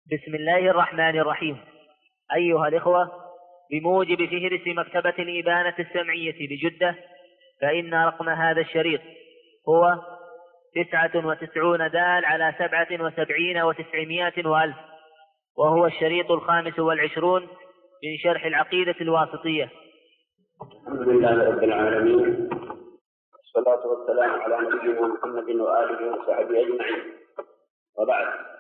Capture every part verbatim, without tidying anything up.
بسم الله الرحمن الرحيم. أيها الإخوة، بموجب فهرس مكتبة الإبانة السمعية بجدة، فإن رقم هذا الشريط هو تسعة وتسعون دال على سبعة وسبعين وتسعمائة وألف، وهو الشريط الخامس والعشرون من شرح العقيدة الواسطية. الحمد لله رب العالمين، والصلاة والسلام على نبينا محمد وآله وصحبه أجمعين، وبعد.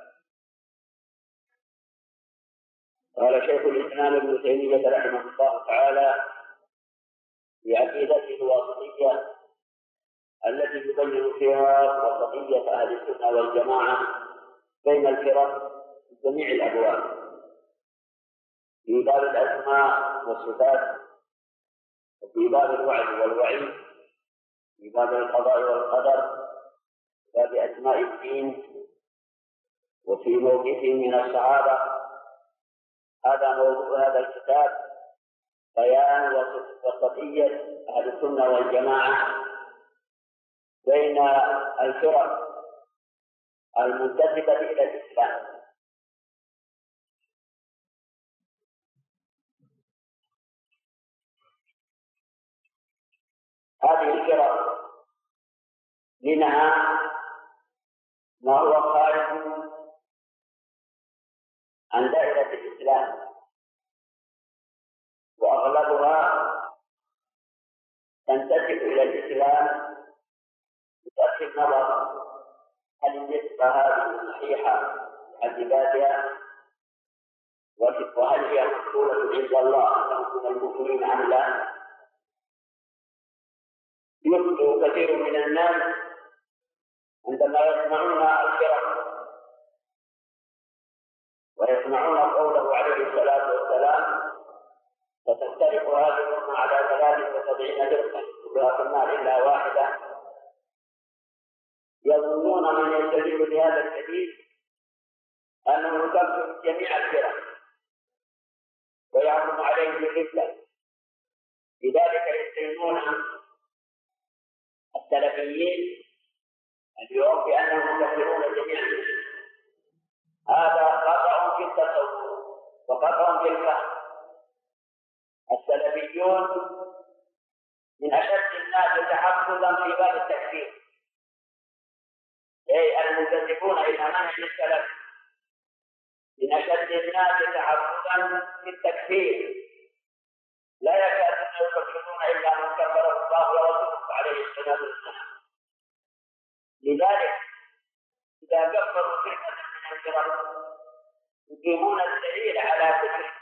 قال شيخ الإسلام ابن تيمية رحمه الله تعالى في عقيدته الواسطية التي يبين فيها وسطية أهل السنة والجماعة بين الفرق في جميع الأبواب، في باب الأسماء والصفات، وفي باب الوعد والوعيد، في باب القضاء والقدر، في باب أسماء الدين، وفي موقفه من الصحابة. هذا موضوع هذا الكتاب، بيان وسطية أهل السنة والجماعة بين الفرق المنتسبة إلى الإسلام. هذه الفرق منها ما هو خارج عن دائرة الإسلام، وأغلبها تنتسب إلى الإسلام بصرف النظر هل النسبة هذه صحيحة لعبادها، وهل هي مقبولة عند الله أنهم من المؤمنين أم لا. يخطئ كثير من الناس عندما يسمعون الفرق ويسمعون قوله عليه الصلاة والسلام: فتفترق هذه الأمة على ثلاث وسبعين فرقة كلها في النار إلا واحدة. يظنون من يستدل بهذا الحديث أنه يكفر جميع الفرق ويحكم عليهم بالردة، لذلك يتهمون السلفيين اليوم بأنهم يكفرون جميع الفرق. هذا خطأ في التصور وخطأ في الفهم. السلفيون من أشد الناس تحفظا في باب التكفير، أي المنتسبون إلى منهج السلف من أشد الناس تحفظا في التكفير، لا يكادون يكفرون إلا من كفره الله ورسوله عليه الصلاة والسلام. لذلك إذا كفروا فرقة من الفرق يقيمون الدليل على كفره،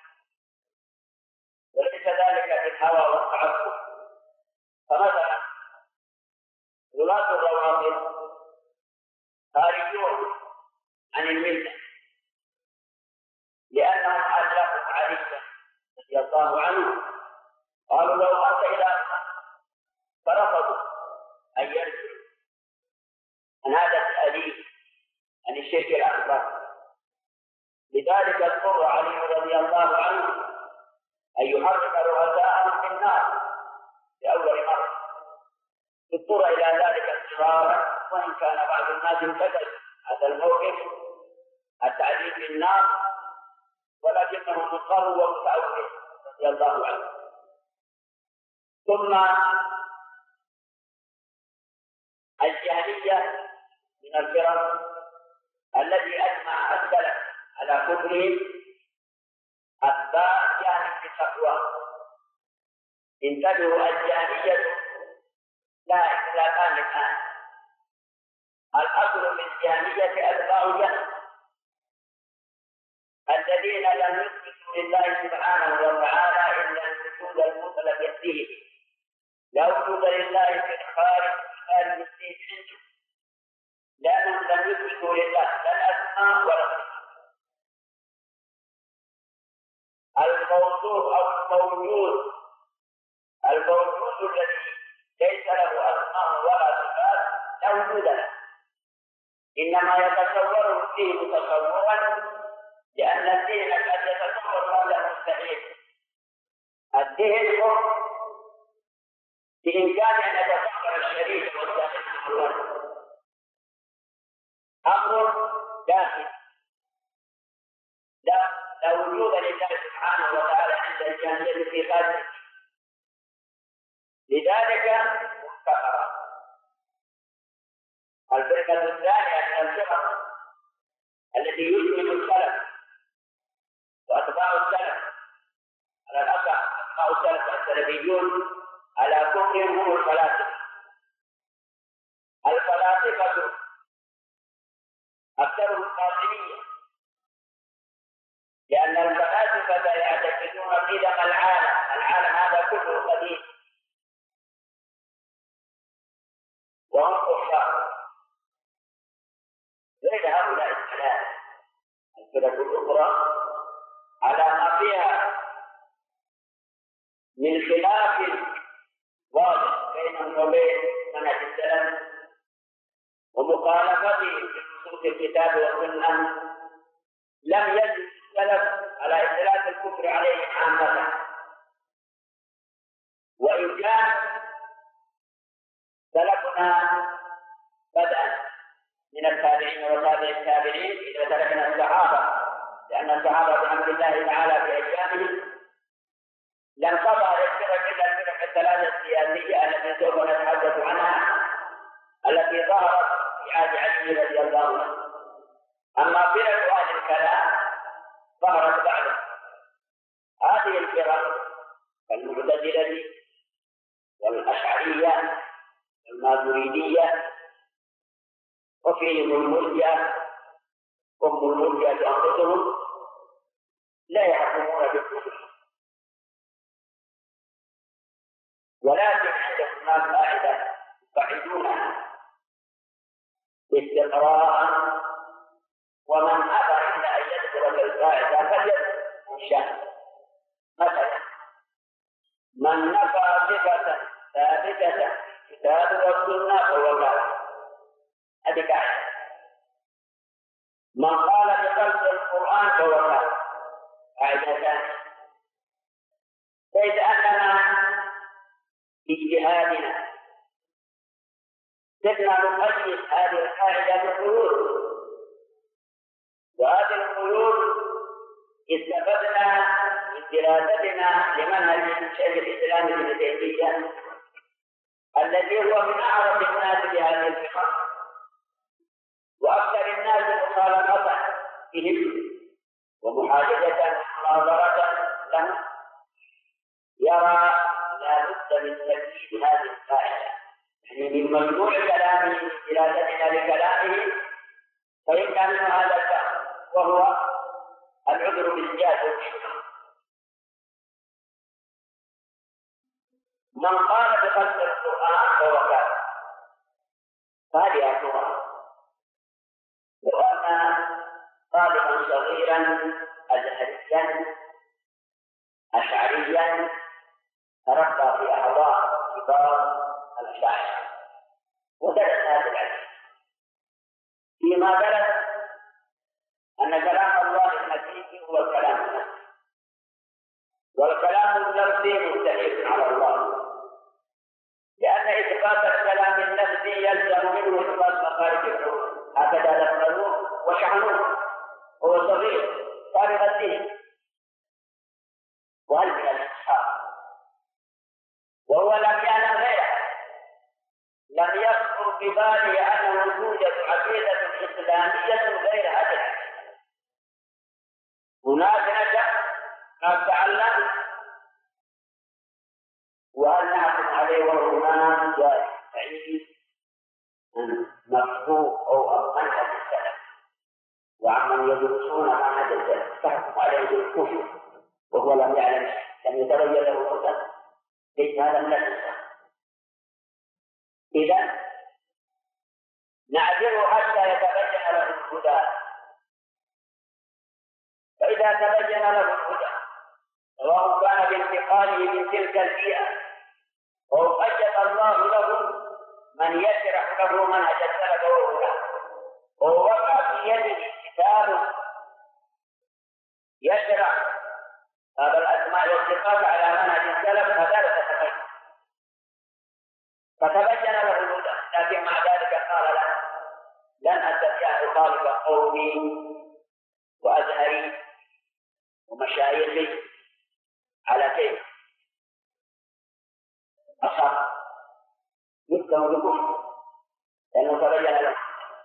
وليس ذلك بالهوى والتعصب. فمثلا غلاة الروافض خارجون عن الملة لأنهم أدركوا عليا رضي الله عنه، قالوا لو أنت إلى فرفضوا أن يرجعوا عن هذا التأليف عن الشرك الأكبر. لذلك اضطر علي رضي الله عنه أن يحرك رؤساءهم في النار لأول مرة. اضطر إلى ذلك اضطرارا، وإن كان بعض الناس انتقد هذا الموقف التعذيب في النار، ولكنه مضطر ومتعود رضي الله عنه. ثم الجهمية من الفرق الذي أجمع السلف على كفره أتباع جهل بالتقوى. انتبهوا، الجهمية لا اختلافان الآن. الأصل في الجهمية أتباع جهل الذين لم يثبتوا لله سبحانه وتعالى إلا الوجود المطلق فيه، لا وجود لله في الخارج خارج الدين عنده، لأنهم لم يثبتوا لله لا الأسماء ولا الصفات. الموصوف أو الموجود الموجود الذي ليس له أسماء ولا صفات لا وجود له، إنما يتصور فيه متصورا، لأن الذهن قد يتصور هذا مستحيل. الذهن بإمكانه أن يتصور الشريك والداخل أمر داخل، لا لا وجود لله سبحانه وتعالى عند الجاهلية في خارج، لذلك كفر. الفرقة الثانية من الفرق التي يشبه السلف وأتباع السلف على الأصح، أتباع السلف السلفيون على كفرهم هم الفلاسفة. الفلاسفة أكثرهم باطنية، لأن الفلاسفة يعتقدون قدم العالم، العالم هذا كله قديم، وهم كفار. غير هؤلاء الثلاثة الفرق الأخرى على ما فيها من خلاف واضح بينهم وبين منهج السلف ومخالفتهم لنصوص الكتاب والسنة، لم يجد السلف على إثبات الكفر عليهم عامة. وإن كان سلفنا بدءا من التابعين وتابع التابعين إذا تركنا الصحابة، لأن الصحابة بأمر الله تعالى في أيامهم لم تظهر الفرق إلا الفرق الثلاثة السياسية التي سوف نتحدث عنها، التي ظهرت في عهد علي رضي الله عنه. أما فرق أهل الكلام ظهرت بعده. هذه الفرق المعتزلة والأشعرية والماتريدية، وفيهم المرجئة، هم المرجئة أنفسهم لا يحكمون بالكفر، ولكن عندهم ما قاعدة يقعدونها استقراء، ومن أبى إلا أن يدخل في القاعدة فليدخل إن شاء. مثلا من نفى صفة ثابتة في الكتاب والسنة فهو كافر، هذه قاعدة. من قال بخلق القرآن فهو كافر، قاعدة ثانية. فإذا أننا باجتهادنا صرنا نقيد هذه القاعدة بقيود، وهذه القيود استفدنا من دراستنا لمنهج شيخ الإسلام ابن تيمية الذي هو من أعرف الناس بهذه الفقه وأكثر الناس مخالفة بهم ومحاججة ومناظرة له، يرى لا بد من تأكيد هذه القاعدة، يعني من مجموع كلامه من دراستنا لكلامه فإن منه هذا الفهم، وهو العذر بالجهل والشبهة. من قال بخلق القرآن فهو كافر، هذه النقطة. لو أن طالبا صغيرا أزهريا أشعريا تربى في أحضان كبار الأشاعرة ودرس هذا العلم، فيما درس أن كلام الله الحقيقي هو الكلام النفسي، والكلام النفسي مستحيل على الله، لأن إثبات الكلام النفسي يلزم منه إثبات مخارج الحروف، هكذا ذكروه وشحنوه. هو صغير طالب الدين وهل من الإسحاق، وهو لم يعلم غيره، لم يخطر في باله أنه توجد عقيدة إسلامية غير هذه العقيدة. هناك نشأ ما تعلم وهل نحكم عليه وهناك جائز مفهوم أو منهج السلف، وعمن يدرسون منهج السلف تحكم عليه بالكفر وهو لم يعلم، لم يتبين له الهدى، ليس هذا من الإسلام. إذا نعذره حتى يتبين له الهدى، فإذا تبين له الهدى سواء كان بانتقاله من تلك البيئة أو أجد الله له من يشرح له منهج السلف والهدى، ووقع في يده كتاب يشرح هذا الأسماء والصفات على منهج السلف، فذلك تبين فتبين له الهدى. لكن مع ذلك قال له لن أستطيع أن أخالف قومي وأزهري تاريخي على كيف أصح يفهم بكفر لأنه تبين له.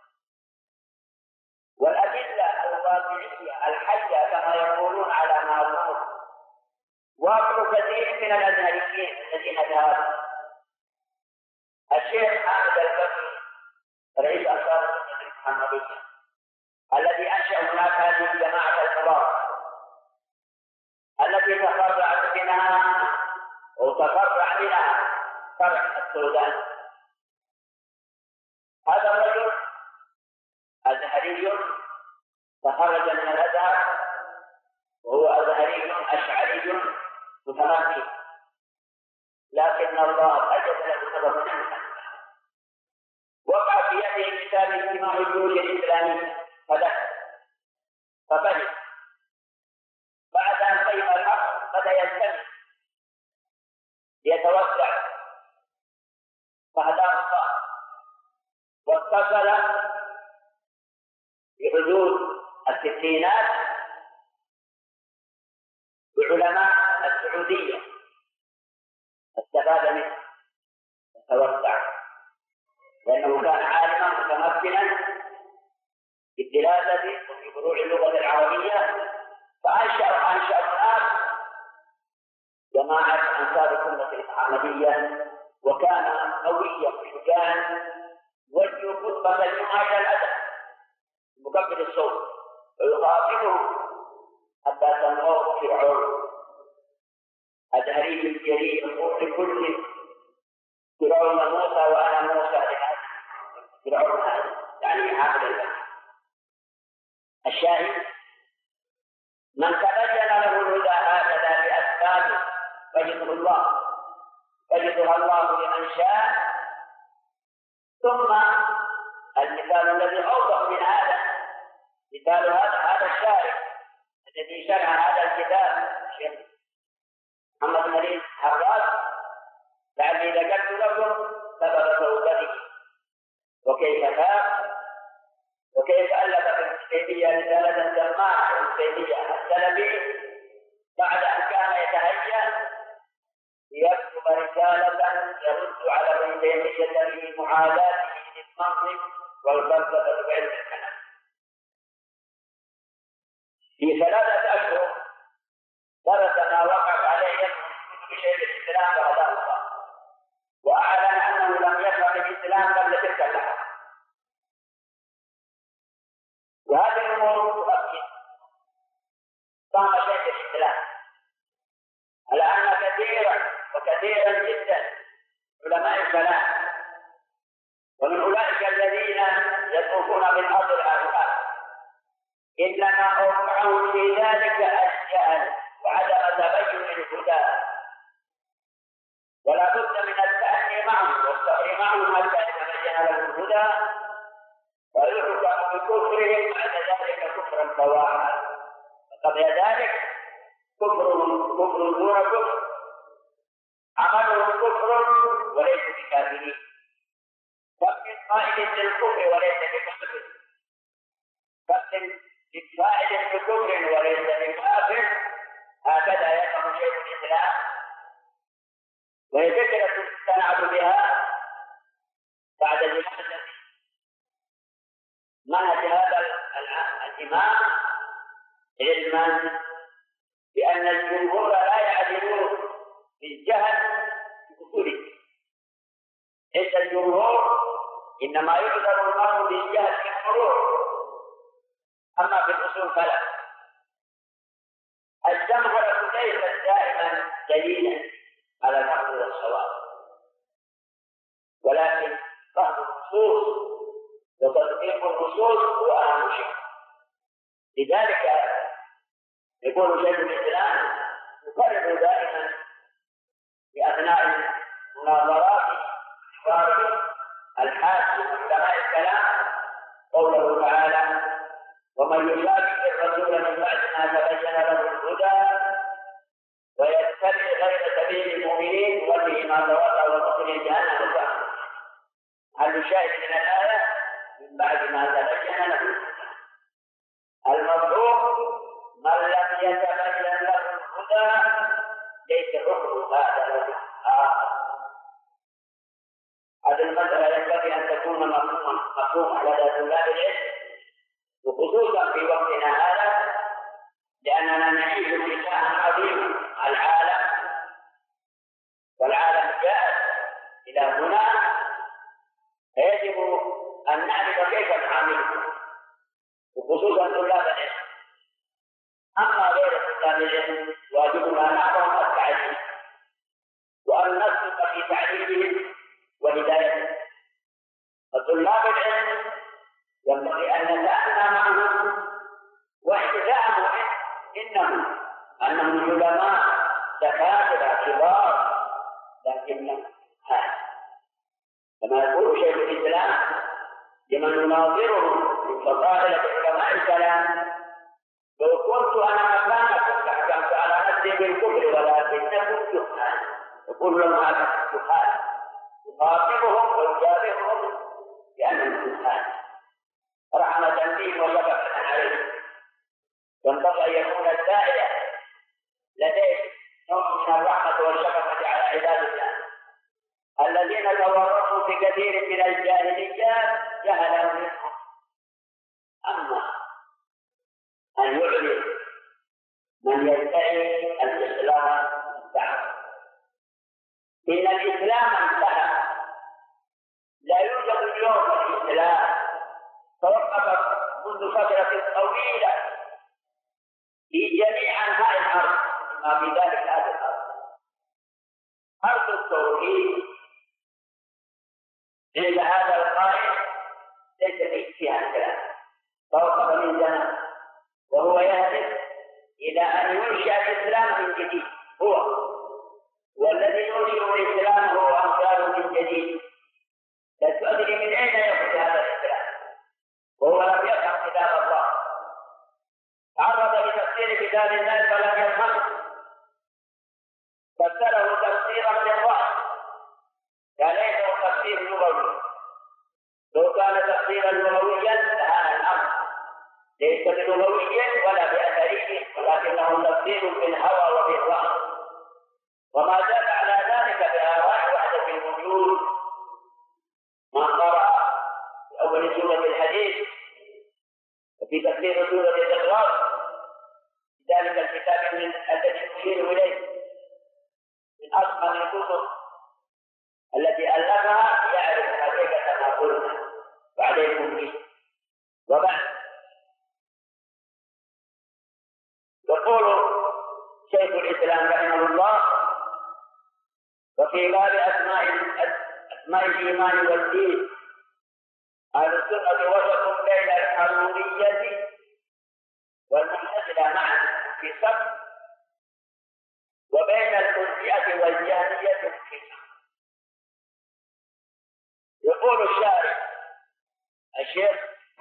والأدلة الواقعية الحية كما يقولون على ما أقول واقع كثير من الأزهريين الذين ذهبوا. الشيخ حامد الفتحي رئيس أنصار السنة المحمدية الذي أنشأ هناك هذه الجماعة الكبار التي تفرعت منها وتفرع منها فرع السودان. هذا الرجل أزهري تخرج من الأزهر وهو أزهري أشعري متمكن، لكن الله أجد له سبب منه. وقع في يده كتاب اجتماع الجيوش الإسلامية فدخل ففهم. بعد أن فهم الحق بدأ يستمع ليتوسع فهداه الله واتصل بحدود الستينات بعلماء السعودية استفاد منه وتوسع لأنه كان عالما متمكنا في الدراسة وفي فروع اللغة العربية. فأنشأ أنشأ الآن جماعة أنصار السنة المحمدية وكان قويا وشجاعا وجه خطبة الجمعة إلى الأدب مكبر الصوت ويخاطبه حتى سموه فرعون أزهري الجليل لكل فرعون موسى وأنا موسى لهذا فرعون هذا يعني حافظ البيت. الشاهد من تبين له الهدى هكذا بأسبابه فجده الله فجدها الله لمن شاء. ثم المثال الذي أوضح من هذا مثال هذا هذا الشارع الذي شرع هذا الكتاب الشيخ محمد خليل حراس لعلي ذكرت لكم سبب توبته وكيف تاب وكيف ألف ابن تيمية رسالة سماها ابن تيمية السلفي بعد أن كان يتهيأ ليكتب رسالة يرد على ابن تيمية في معاداته للمنطق والفلسفة وعلم الكلام. في ثلاثة أشهر درس ما وقف عليه في شيء الإسلام وهداه الله وأعلن أنه لم يفهم الإسلام قبل تلك اللحظة. وهذه الأمور تؤكد صام شيء الإسلام على أن كثيرا وكثيرا جدا علماء الكلام ومن أولئك الذين يطوفون بالأرض الآخرة إنما أوقعهم في ذلك الجهل وعدم تبين الهدى. ولا بد من التأني معهم والصبر معهم حتى يتبين لهم الهدى ويحكم بكفرهم بعد ذلك كفرا بواحا. وقبل ذلك كفر كفر دون كفر عملهم كفر وليس بكافرين. كم من قائل للكفر وليس بكافر كم من فاعل بكفر وليس بكافر. هكذا يفهم شيخ الإسلام وهي فكرة اقتنعت بها بعد دراسة منهج هذا الإمام علما بأن الجمهور لا يعدلون بالجهل بأصوله. ليس الجمهور إنما يعذر المرء بالجهل في الفروع أما في الأصول فلا. الجمهرة ليست دائما دليلا على الحق والصواب ولكن فهم النصوص وتطبيق النصوص هو أهم شيء. لذلك يقول شيخ الإسلام يفرق دائما في أثناء مناظرات حوار الحاج علماء الكلام قوله تعالى ومن يشاكك الرسول من بعد ما تبين له الهدى ويتبع غير سبيل المؤمنين وله ما تولى ونصله جهنم وساءت. هل يشاهد من الآية من بعد ما تبين له الهدى المفهوم من لم يتبين له أخذها ليس أخذ هذا له آخر. هذه المسألة ينبغي أن تكون مفهومة لدى طلاب العلم، وخصوصا في وقتنا هذا، لأننا نعيش في ساعة عظيمة. العالم والعالم جاء إلى هنا، فيجب أن نعرف كيف نعامله، وخصوصا طلاب العلم. أما غير طلاب العلم واجبنا نعلم التعليم، وأن نصدق في تعليمهم وهدايتهم. فطلاب العلم ينبغي أن نتأنى معهم واحترامهم، إنهم أنهم علماء دكاترة كبار، لكن هذا كما يقول شيخ الإسلام لمن يناظرهم من فضائل علماء الكلام: لو كنت أنا مكانكم لحكمت على نفسي بالكفر ولكنكم جهال. يقول لهم هذا جهال، يخاطبهم ويجابههم لأنهم جهال رحمة بهم وشفقة عليهم. ينبغي أن يكون الداعية لديه نوع من الرحمة والشفقة على عباد الله الذين تورطوا في كثير من الجاهليات جهلا منهم. أما أن يعلن من يدعي الإسلام الدعوة، إن الإسلام انتهى، لا يوجد اليوم الإسلام، توقف منذ فترة طويلة في جميع أنحاء الأرض، ما في ذلك هذا الأرض أرض التوحيد. عند هذا القائل ليس فيها الكلام، توقف من زمان، وهو يهدف إلى أن ينشأ الإسلام من جديد. هو والذي ينشئ الإسلام هو أمثال من جديد، لا تدري من أين يأخذ هذا الإسلام، وهو لم يفهم كتاب الله، تعرض لتفسير كتاب الله فلم يفهمه، فسره تفسيرا بالرأي، فليس تفسير لغوي. لو كان تفسيرا لغويا لهذا الأمر ليس بلغوي ولا بأثري، ولكنه تفسير بالهوى وبالرأي، وما زاد على ذلك بآراء وحدة الوجود. من قرأ في أول سورة الحديث وفي تفسير سورة الإخلاص ذلك الكتاب من الذي أشير إليه من أصغر الكتب التي ألفها يعرف حقيقة ما قلنا وعليكم به. وبعد يقول شيخ الإسلام رحمه الله: وفي باب أسماء أسماء الإيمان والدين أهل السنة وسط بين الحرورية والمعتزلة معا في صف، وبين المرجئة والجهمية في صف. يقول الشارع الشيخ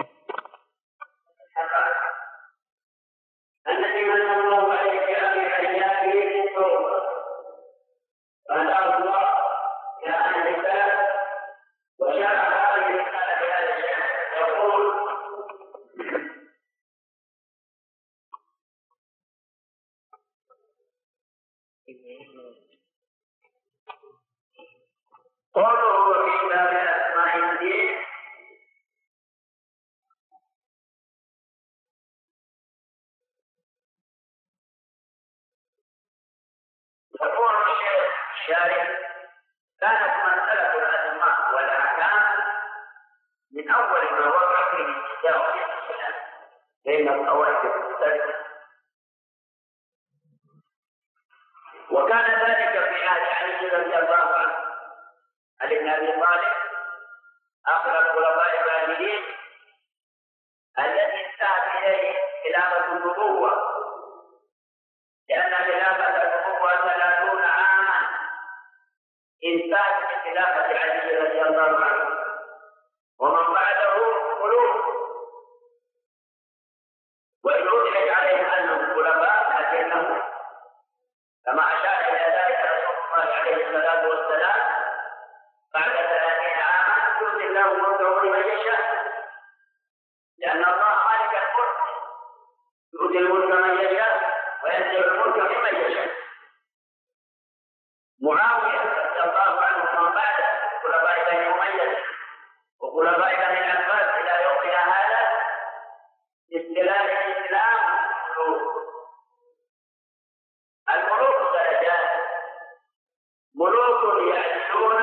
الذي من الله عليه في حياته للتوبة فأدعو الله إلى أهل الكتاب وشرع هذه الرسالة بهذا الشيخ. يقول: قوله في باب أسماء الدين يقول الشيخ الشارع: كانت مسألة الأسماء والأحكام من أول ما وقع فيه النزاع في الإسلام بين الطوائف المختلفة، وكان ذلك في عهد علي رضي الله عنه، علي بن أبي طالب آخر الخلفاء الراشدين الذي انتهت إليه خلافة النبوة، لأن خلافة النبوة ثلاثون عاما انتهت بخلافة علي رضي الله عنه، ومن بعده قلوب، وإن أدرك عليهم أنهم خلفاء لكنهم كما أشار إلى ذلك رسول الله عليه الصلاة والسلام بعد ثلاثين عاما يؤتي الله ملكه لمن يشاء، لأن الله مالك الملك يؤتي الملك من يشاء وينزع ينزل الملك لمن يشاء. معاوية رضي الله عنه ومن بعده خلفاء بني أمية وخلفاء بني العباس إلى يومنا هذا استلال الإسلام الملوك. الملوك درجات، ملوك يعيشون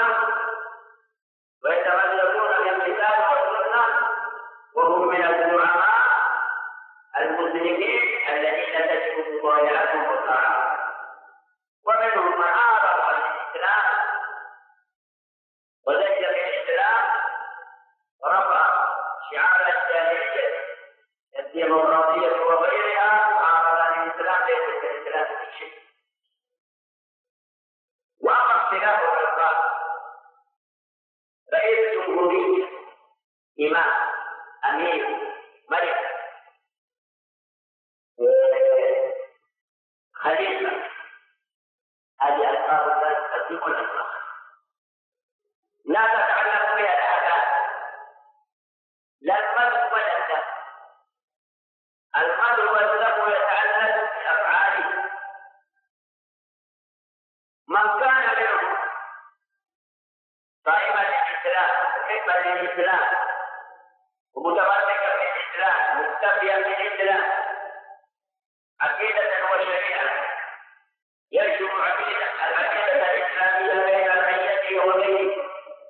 ويتمسكون بالكتاب والسنة وهم من الزعماء المسلمين الذين تجب مبايعتهم والطاعة، ومنهم من أعرض عن الإسلام وزين بالإسلام ورفع شعار الجاهلية الديمقراطية وغيرها وأعرض عن الإسلام ليس كالإسلام في شيء. وأما اختلاف الألقاب، رئيس جمهورية، إمام، أمير، ملك، خليفة، هذه ألقاب لا تصدق الألقاب، لا تتعلق بها الآداب، لا المدح ولا الذم. المدح والذم يتعلق بأفعاله. من كان منهم قائما للإسلام محبا للإسلام ومتمسكا بالإسلام مكتفيا بالإسلام عقيدة وشريعة، يجمع العقيدة الإسلامية بين رعيته وغيره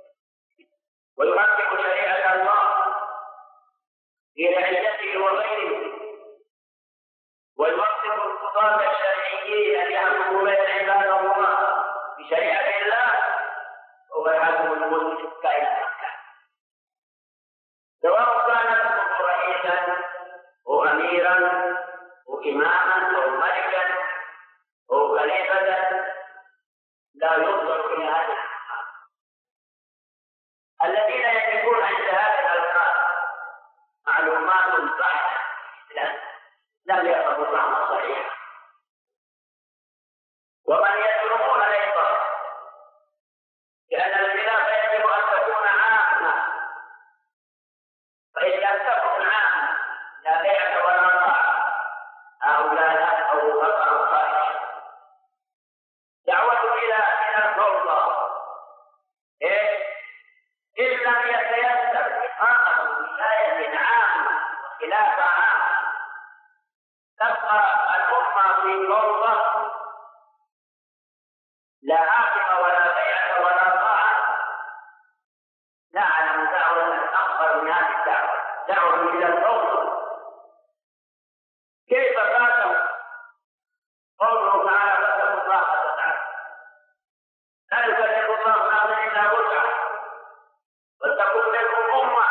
ويحقق شريعة الله في رعيته وغيره ويوفق القضاة الشرعيين أن يحكموا بين عباد الله بشريعة الله وهو الحاكم المسلم كائنا من كان، سواء كان رئيسا أو أميرا أو إماما أو ملكا أو خليفة، لا ينظر إلى هذه الألقاب. الذين يقفون عند هذه الألقاب معلومات صحيحة لم يفهموا معنى صحيح، ومن يتركون الإطار، لأن الخلافة يجب أن تكون عامة، فإن لم تكن عامة لا بيعة ولا طاعة هؤلاء أو خطأ خارج. دعوة إلى إلى الفوضى إيه؟ إن لم يتيسر إقامة ولاية عامة وخلافة عامة تبقى الأمة في فوضى لا عاقبة ولا بيعة ولا طاعة. لا أعلم دعوة أكبر من هذه الدعوة، دعوة إلى الفوضى. كيف فاتوا قوله تعالى فاتقوا الله وتعالى، لا يكلف الله نفسا إلا وسعها وتكون لكم أمة.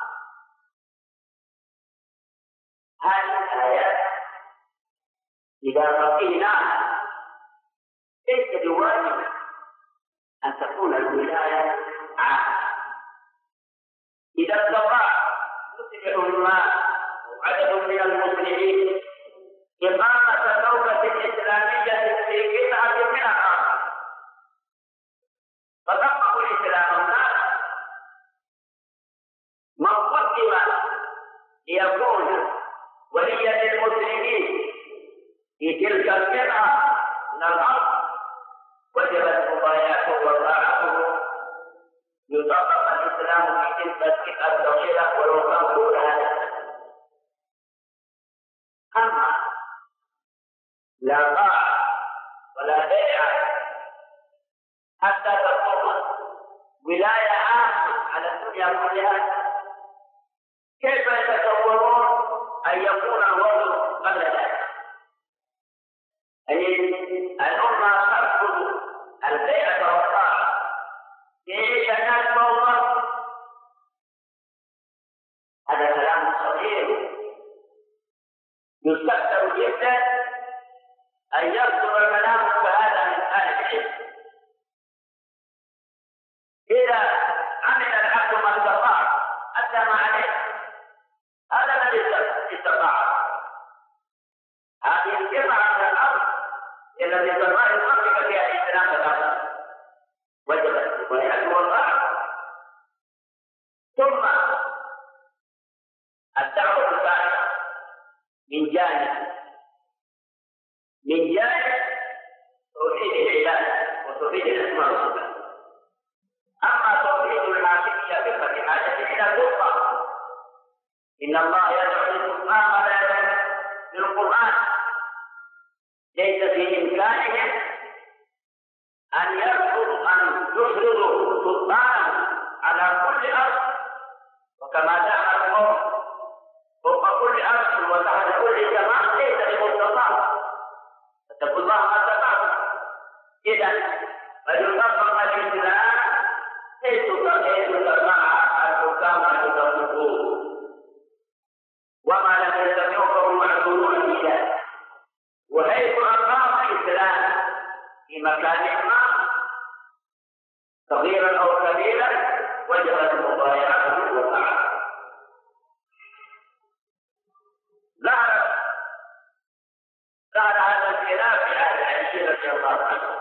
هذه الآيات إذا بقيناها ليس بواجب أن تكون الولاية عامة. إذا استطاع مسلم ما وعدد من المسلمين إقامة دولة إسلامية في قطعة من الأرض فطبقوا الإسلام هناك، من قدم ليكون وليا للمسلمين في تلك القطعة من الأرض وجبت مبايعته وطاعته، يطبق الإسلام في تلك القطعة الصغيرة ولو كان طول هذا. أما لا طاعة ولا بيعة حتى تقوم ولاية عامة على الدنيا كلها، كيف يتصورون أن يكون الوضع قبل ذلك؟ أي الأمة ترفض البيعة والطاعة، يعيش الناس فوضى. هذا كلام صغير يستكثر جدا أن يصدر كلام كهذا من أهل العلم. إذا عمل العبد ما استطاع أدى ما عليه، هذا الذي استطاع. هذه القطعة من الأرض التي استطاع يحقق فيها الإسلام تبارك وجبت ويأتي والطاعة. ثم الدعوة الثانية من جانب من جانب توحيد العبادة وتوحيد الأسماء والصفات. أما توحيد الحاكمية بقدر حاجة إلى سلطة، إن الله يدعو للسلطان ولا يدعو للقرآن، ليس في إمكانهم أن يفرضوا أن يفرضوا سلطانا على كل أرض، وكما دعا القوم فوق كل أرض وتحت كل سماء ليس بمستطاع، فاتقوا الله ما استطعتم. إذا فيطبق الإسلام حيث مع الحكام المتصفون، وما لم يستطيعوا فهم معذورون في ذلك. وحيث أقام الإسلام في مكان ما صغيرا أو كبيرا وجبت مضايعته وطاعته. ظهر ظهر هذا الخلاف في عهد علي رضي الله عنه.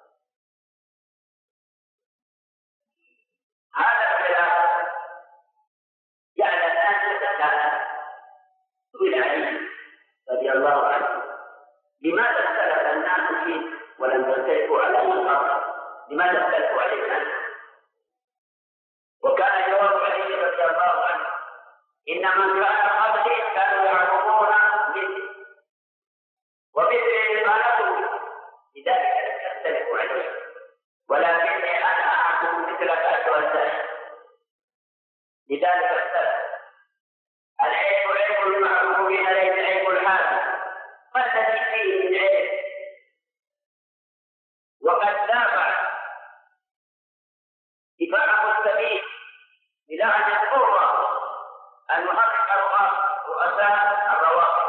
هذا الخلاف جعل الناس يتساءلون إلى علي رضي الله عنه لماذا اختلف الناس فيه ولم يختلفوا على المقام؟ لماذا اختلفوا عليه الناس؟ وكان جواب علي رضي الله عنه إن من كان قبلي كانوا يعبدون مثله ومثله قالته، لذلك لم يختلفوا عليه، ولكني أنا أعبد مثلك أيها السائل، لذلك اختلف. العيب عيب المعروفين ليس عيب الحال، فالذي فيه من عيب. وقد دافع دفاع مستبين إلى أن يضطر أن يحقق رؤساء الروافض،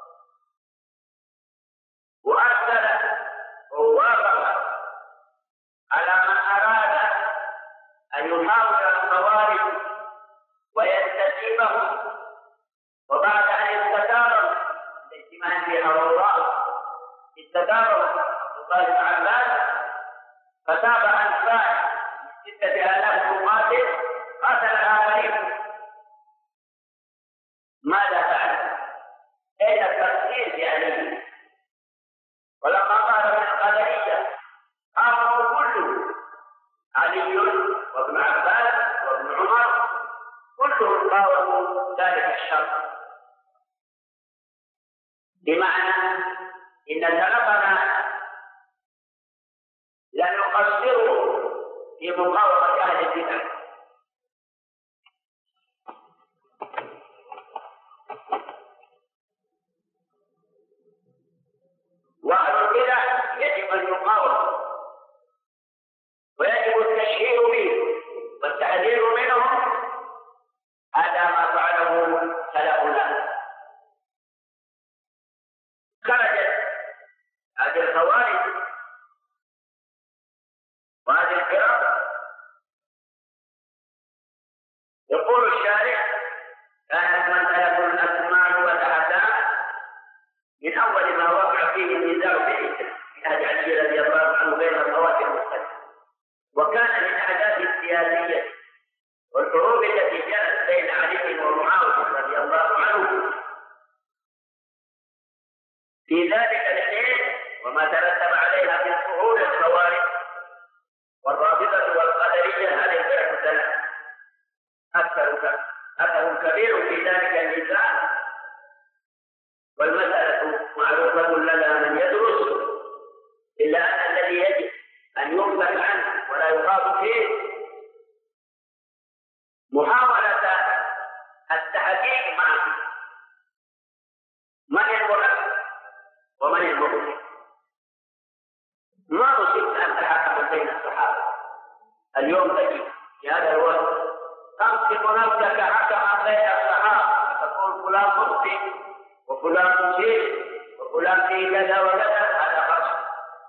وأرسل ووافق على من أراد أن يحاول الخوارج ويستجيبهم، وبعد أن استداروا الاجتماع في هوى الله استداروا طالب عباس فتاب أنفاع ستة آلاف مقاتل قاتل الآخرين. ماذا فعل؟ أين التفسير لعلي؟ ولما قال من القدرية أمره كله، علي وابن عباس وابن عمر كلهم قاوموا ذلك الشر، بمعنى إن سلفنا لم يقصروا في مقاومة أهل البدع، وأهل البدع يجب أن يقاوم ويجب التشهير به والتحذير منهم. هذا ما فعله سلفنا. خرجت هذه الخوارج وهذه الفرق. يقول الشارع كانت مسألة الأسماء والأحكام من أول ما وقع فيه النزاع في عهد علي رضي الله عنه بين الخوارج والمسلمين، وكان من الأحداث السياسية والحروب التي جرت بين علي ومعاوية رضي الله عنه في ذلك الحين، وما ترتب عليها من ظهور الخوارج والرافضة والقدرية هذه الفرق الثلاث. أثر كبير في ذلك النزاع، والمسألة معروفة لدى من يدرس، إلا أن الذي يجب أن يغفل عنه ولا يخاض فيه محاولة التحقيق مع من المحق ومن المبطل. ما نصيب أن تحكم بين الصحابة اليوم تجد في هذا الوقت تمسك نفسك حكما بين الصحابة، تقول فلان مخطئ وفلان مصيب وفلان فيه كذا وكذا، هذا خطأ.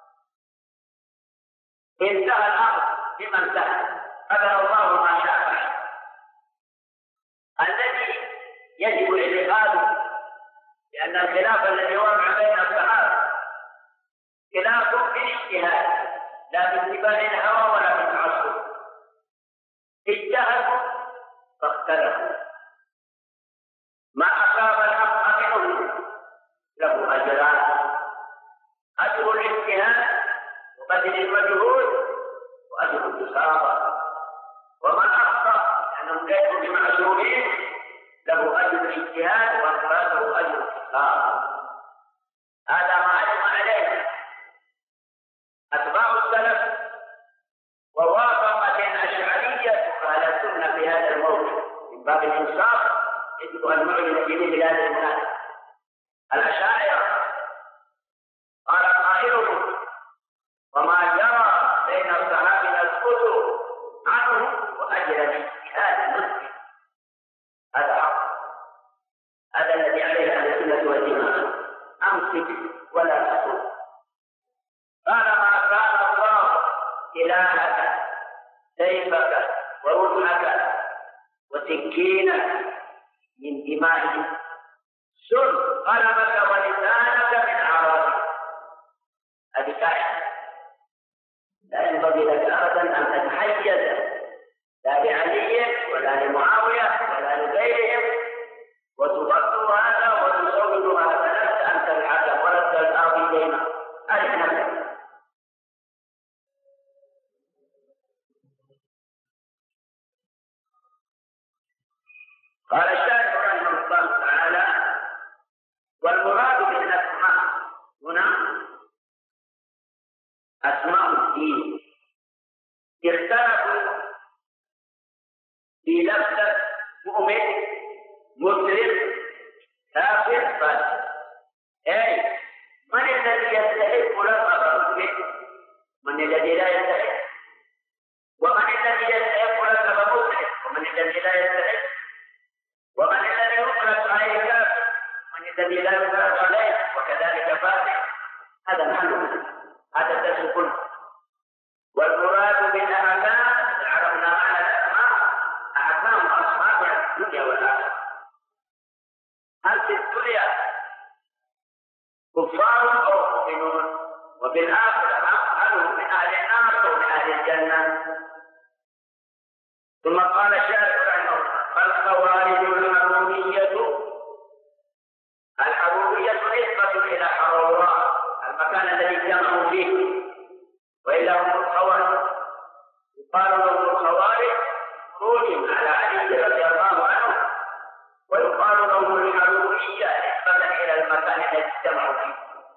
انتهى الأمر بما انتهى، قدر الله ما شاء فعل. الذي يجب اعتقاده لأن الخلاف الذي وقع بين الصحابة خلاف بالاجتهاد لا باتباع الهوى ولا بالتعصب. اجتهدوا فاختلفوا، ما أصاب الحق منهم له أجران الاجتهاد وبذل المجهود وأجر الإصابة، ومن أخطأ لأنهم ليسوا بمعصومين له أجر الاجتهاد وله أجر الإصابة. هذا ما علم عليه أتباع السلف، ووافقت الأشعرية أهل السنة في هذا الموضوع من باب الإنصاف. يجب أن نعلن بمثل هذا المناسبة. الأشاعرة قال قائلهم: وما جرى بين الصحابة نسكت عنه وأجر الاجتهاد المسلم. هذا حق، هذا الذي عليه أهل السنة والجماعة. أمسك ولا تقل. قال: ما كان الله إلهك سيفك ورمحك وسكينك من دمائه، سر قلمك ولسانك من أعراضه. هذه كائنة لا ينبغي لك أبدا أن تتحيز لا لعلي ولا لمعاوية ولا لغيرهم وتبطل هذا وتزود ما فلست أنت الحكم ولست الآوي بينهم. هذه نفسك. قال الشارح رحمه الله تعالى: والمراد بالأسماء هنا أسماء الدين. اختلفوا في لفظة مؤمن، مسلم، كافر، فاسق. أي من الذي يستحق لقب مؤمن؟ من الذي لا يستحق؟ ومن الذي يستحق لقب مسلم؟ ومن الذي لا يستحق؟ ومن الذي يطلق عليه كافر؟ ومن الذي لا يطلق عليه؟ وكذلك فاسق. هذا محل، هذا الدرس كله. والمراد بالأحكام عرفنا معنى الأسماء، أحكام أصحاب الدنيا والآخرة. هل في الدنيا كفار أو مؤمنون؟ وبالآخرة هل هم من أهل النار أو من أهل الجنة؟ ثم قال الشارع رحمه الله: فالخوارج الحرورية. الحرورية نسبة إلى حروراء المكان الذي جمعوا فيه، وإلا هم الخوارج. يقال لهم الخوارج خروج على علي رضي الله عنه، ويقال لهم الحرورية نسبة إلى المكان الذي جمعوا فيه.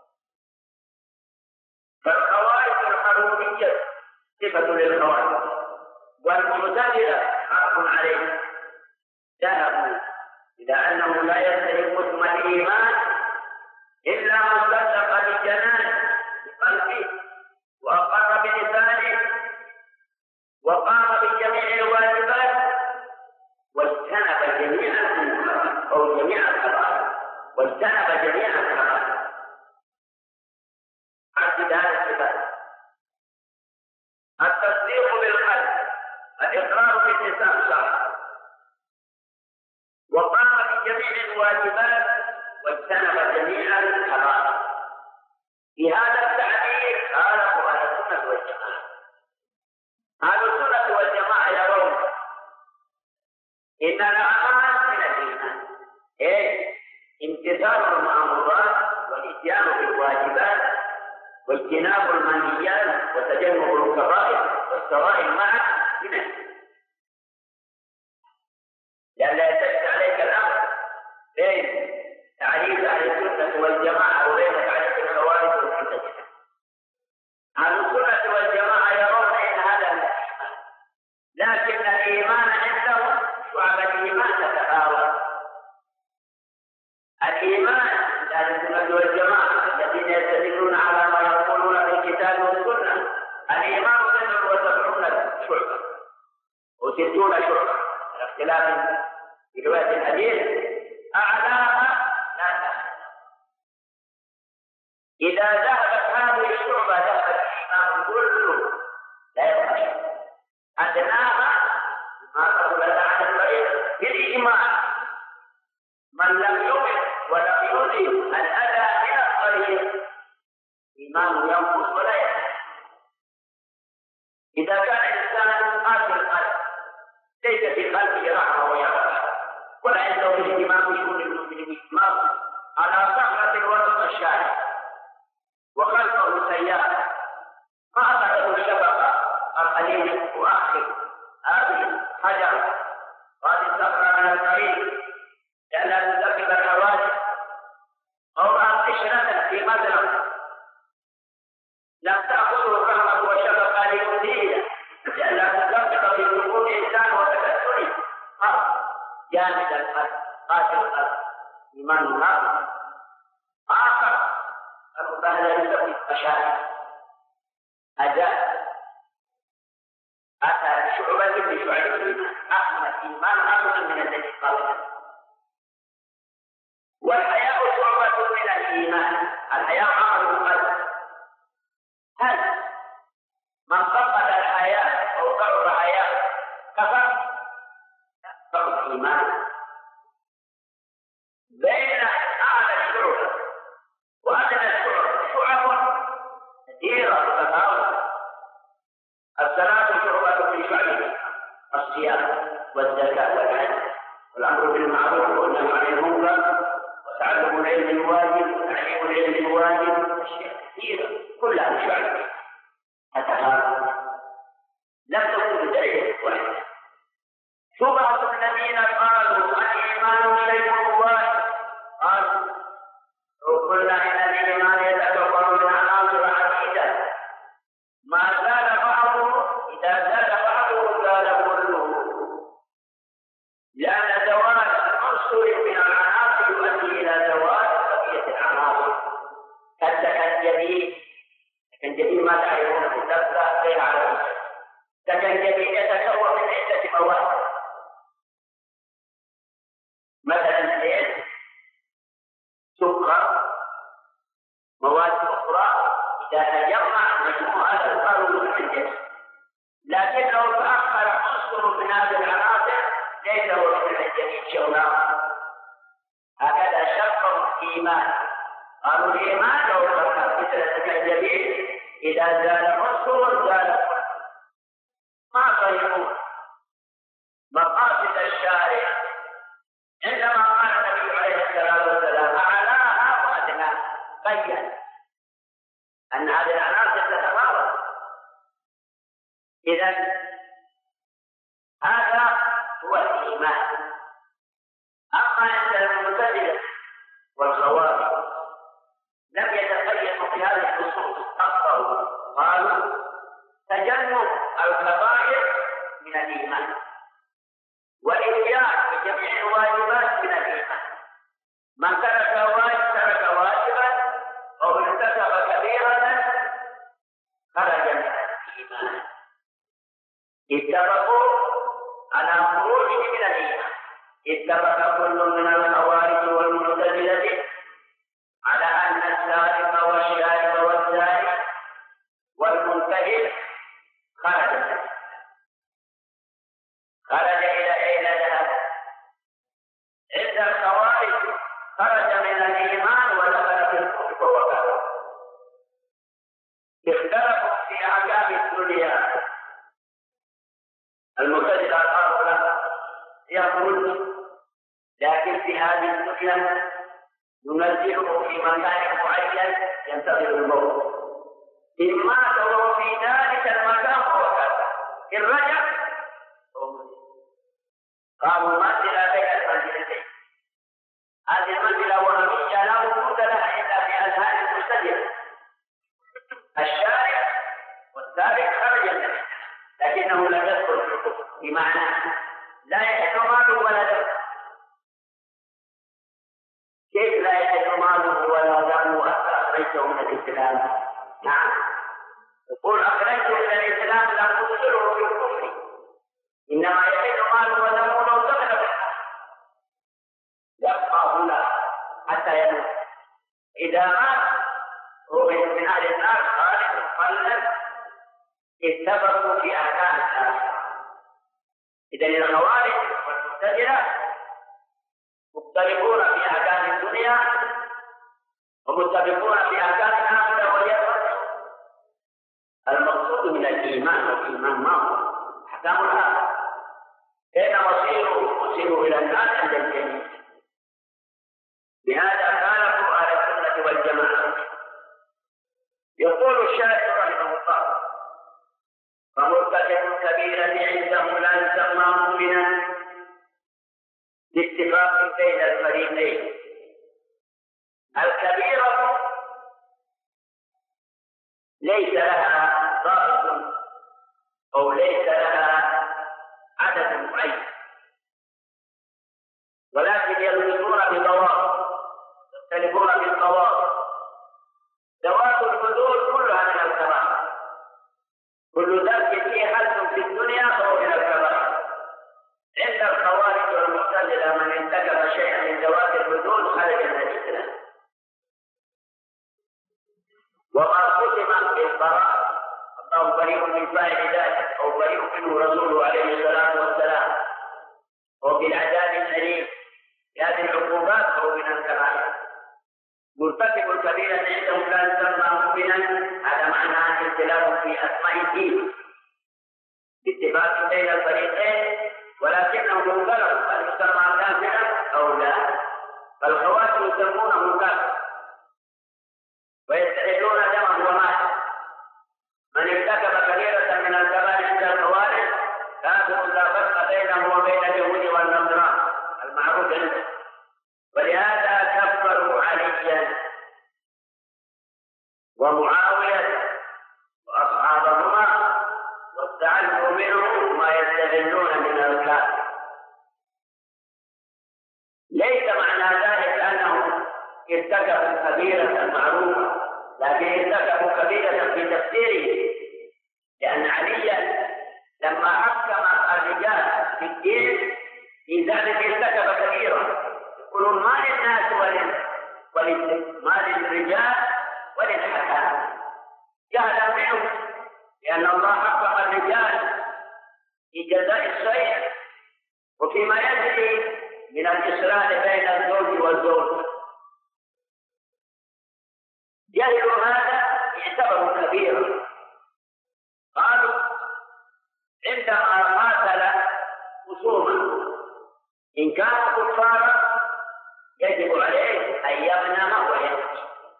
فالخوارج الحرورية صفة للخوارج، والمعتزلة حق عليه. ذهبوا إلى أنه لا يستحق اسم الإيمان إلا من صدق بالجنان بقلبه وأقر بلسانه وقام بجميع الواجبات واجتنب جميع المنكرات أو جميع الكبائر واجتنب جميع الكبائر. عدد هذا الصفات: التصديق بالقلب، الإقرار باللسان صح، وقام بجميع الواجبات واجتنب جميع الكبائر. في هذا التعبير خالفوا أهل السنة والجماعة. أهل السنة والجماعة يرون إن الأعمال من الإيمان، إيه؟ امتثال المأمورات والإتيان بالواجبات واجتناب المنهيات وتجنب الكبائر والسرائر معا من الإيمان. لأن لا يتشت عليك الأمر بين تعريف أهل السنة والجماعة وبين تعريف الخوارج والمعتزلة. أهل السنة والجماعة يرون أن هذا الإيمان، لكن الإيمان عندهم شعب الإيمان تتفاوت. الإيمان أهل السنة والجماعة الذين يستدلون على ما يقولون في الكتاب والسنة، الإيمان بضع وسبعون شعبة وستون شعبة، الاختلاف في رواية الحديث أعلاها لا تحت. إذا ذهبت هذه الشعبة ذهب الإيمان كله لا يبقى. أدناها ما قبل عن الطريق بالإيمان. من لم يؤمن ولم يؤذي الأذى من الطريق إيمانه ينقص ولا يزيد. إذا كان الإنسان قاسي القلب ليس في قلبه رحمة ويرحمة ولا عنده اهتمام بشؤون المسلمين، على صخرة وسط الشارع وخلفه والسيارة ما أخذوا الشفقة القليل وأخي هذه حجر وهذه الصخرة من الطريق لأنها تسبب الحوادث أو أن قشرة في مزرعة لم تأخذه الرحمة والشفقة ليؤذيه لأنها تسبب في سقوط إنسان وتكسره أرض جامد الأرض قاتل الأرض إيمان النار آخر المبالغة يسبب مشاكل أجل أتى شعبة من شعب الإيمان أحمد إيمان أفضل من الذي قبله والحياء شعبة من الإيمان الحياء عمل القلب هل من فقد الحياء أو ضعف حياء كفر ضعف الإيمان بين أعلى الشعب وأدنى الشعب شعب كثيرة تتفاوت الصلاة شعبة في شعبه الصيام والزكاة والحج والأمر بالمعروف والنهي عن المنكر وتعلم العلم الواجب وتعليم العلم الواجب أشياء كثيرة كلها شعب تتفاوت لم تكن بدليل واحد شبهة الذين قالوا الإيمان شيء واحد قالوا وكل إن الإيمان يتكون من عناصر عديدة ما زال بعضه إذا زال بعضه زال كله لأن زوال عنصر من العناصر يؤدي إلى زوال بقية العناصر كالسكن جديد سكن جديد ما تعرفونه تبقى غير على سكن جديد يتكون من عدة مواد مثلا زيت سكر مواد أخرى إذا تجمع مجموعة القارب من الجسم لكن لو تأخر عنصر من هذه العناصر ليس له من الجديد شغلان هكذا شرط الإيمان قالوا الإيمان لو تأخر مثل الجديد إذا زال عنصر زال ما طريقون مقاصد الشارع عندما قال النبي عليه الصلاة والسلام أعلاها وأدناها بين أن هذه العناصر تتفاوت إذن هذا هو الإيمان أما عند المعتزلة والخوارج لم يتقيدوا في هذه النصوص أخطأوا قالوا تجنب الكبائر من الإيمان والإتيان بجميع الواجبات من الإيمان من ترك واجب ترك واجبا أو ارتكب كبيرة خرج من الإيمان اتفقوا على خروجه من الإيمان اتفق كل من الخوارج والمعتزلة على أن السارق والشارب والزاني والمنتهب خرج من الإيمان خرج إلى أين ذهب عند الخوارج خرج من الإيمان ودخل في الكفر وكفر اختلفوا في أحكام الدنيا المعتزلة قالوا له يخرج لكن في هذه الدنيا ننزله في مكان معين ينتظر الموت إن مات وهو في ذلك المكان وكفر إن رجع قالوا منزلة بين المنزلتين هذه المنزلة وهمية لا وجود لها إلا في أذهان المعتزلة الشارع والسارق خرج من لكنه لم يدخل في الكفر بمعنى لا يحل ماله ولا دمه كيف لا يحل ماله ولا دمه حتى أخرجته من الإسلام نعم يقول أخرجته من الإسلام لا تدخله في الكفر إنما يحل ماله ودمه لو دخل به يبقى هنا حتى يموت إذا مات هو من أهل النار خالد مخلد اتفقوا في أحكام الآخرة إذن الخوارج والمعتزلة مختلفون في أحكام الدنيا ومتفقون في أحكام الآخرة واليقين المقصود من الإيمان والإيمان ما هو أحكام الآخرة كان مصيره مصيره إلى الناس عند الجميع بهذا خالفوا أهل السنة والجماعة يقول الشارع رحمه الله: فمرتكب كبيرة عندهم لا يسمى مؤمنا باتفاق بين الفريقين. الكبيرة ليس لها ضابط أو ليس لها عدد معين، ولكن يلبسون بضوابط، يختلفون بالضوابط. ذوات الحدود كلها من الكبائر، كل ذلك فيه حد في الدنيا فهو من الكبائر. عند الخوارج والمعتزلة من ارتكب شيئا من ذوات الحدود خرج من الإسلام. وما ختم بالبراءة الله بريء من فاعل ذلك أو بريء منه رسوله عليه الصلاة والسلام، وبالعذاب الأليم هذه العقوبات فهو من الكبائر. مرتكب الكبيرة عندهم لا يسمى مؤمنا، هذا معناه اختلاف في أسماء الدين باتفاق بين الفريقين، ولكنهم انقلبوا هل يسمى كافرا أو لا. فالخوارج يسمونه كافر ويستحلون دمه وماله. من ارتكب كبيرة من الكبائر عند الخوارج كافر لا فرق بينه وبين اليهود والنصارى المعروف عنده، ولهذا كفروا عليا ومعاوية وأصحابهما واستعلوا منهم ما يستغلون من الكافر. ليس معنى ذلك أنهم ارتكبوا كبيرة معروفة، لكن ارتكبوا كبيرة في تفسيره، لأن عليا لما حكم الرجال في الدين في ذلك ارتكب كبيرة. يقولون ما للناس ولل ما للرجال وللحكام، جهلا منهم، لأن الله حكم الرجال في جزاء الشيء وفيما يجري من الإسرار بين الزوج والزوج. جهلوا هذا يعتبر كبيرا. قالوا عندما قاتل خصوما إن كانوا كفارا يجب عليه أن يغنم ويمشي،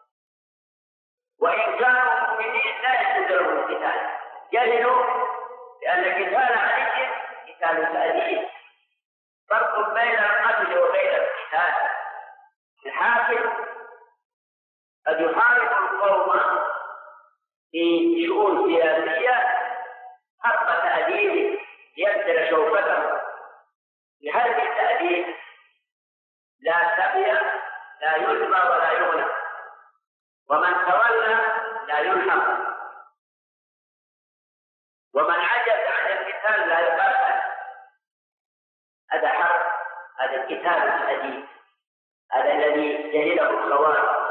وإن كانوا مؤمنين لا يجوز لهم القتال. جهلوا لأن قتال عليهم قتال تأديب، فرق بين القتل وبين القتال. الحاكم قد يحارب القوم في شؤون سياسية حرب تأديب يبذل شوكته لهذه التأديب، لا سبي لا يجمع ولا يغنى، ومن تولى لا يلحق، ومن عجز عن القتال لا يقاتل. هذا حرب، هذا القتال الحديث، هذا الذي جهله الخوارج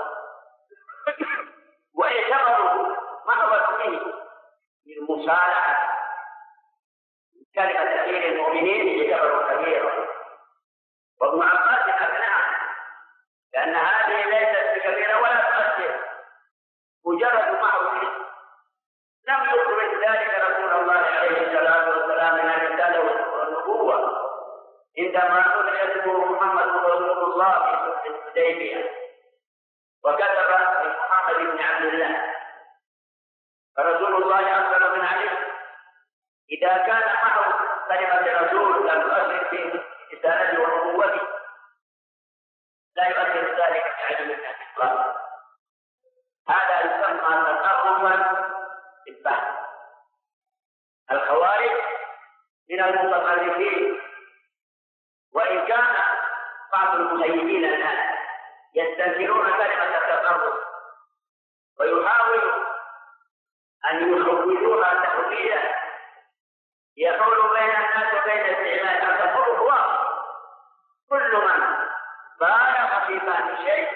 واعتبروا محض فيه بالمصالحة كلمة أمير المؤمنين يعتبر كبيرا. وابن عباس أقنعه لأن هذه ليست بكبيرة ولا تؤثر، مجرد محض فيه. لم يخرج ذلك رسول الله عليه الصلاة والسلام من الرسالة والنبوة عندما أدرك اسمه محمد رسول الله في صلح الحديبية وكتب لمحمد بن عبد الله، فرسول الله أرسل من عليه. إذا كان محض كلمة رسول لم تؤثر في رسالته ونبوته لا يؤثر ذلك في علم الإطلاق. هذا يسمى تقربا في الفهم. الخوارج من المتطرفين، وإن كان بعض المسيبين الآن يستنكرون كلمة التقرب ويحاولوا أن يحولوها تحويلا يحول بين الناس وبين الاستعمال. التقرب واضح، كل من بالغ في فهم شيء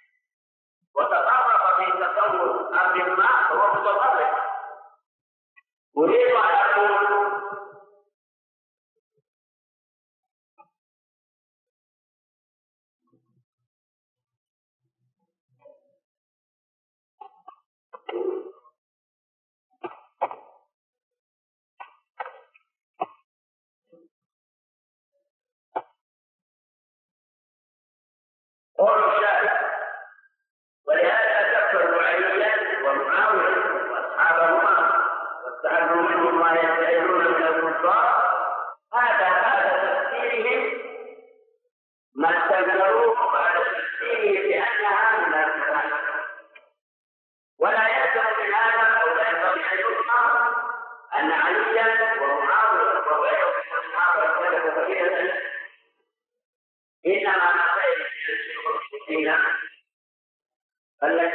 وتطرق في تصور أمر ما هو متطرف. أريد أن أقول قول الشاعر: ولهذا تكفر عليا ومعاوية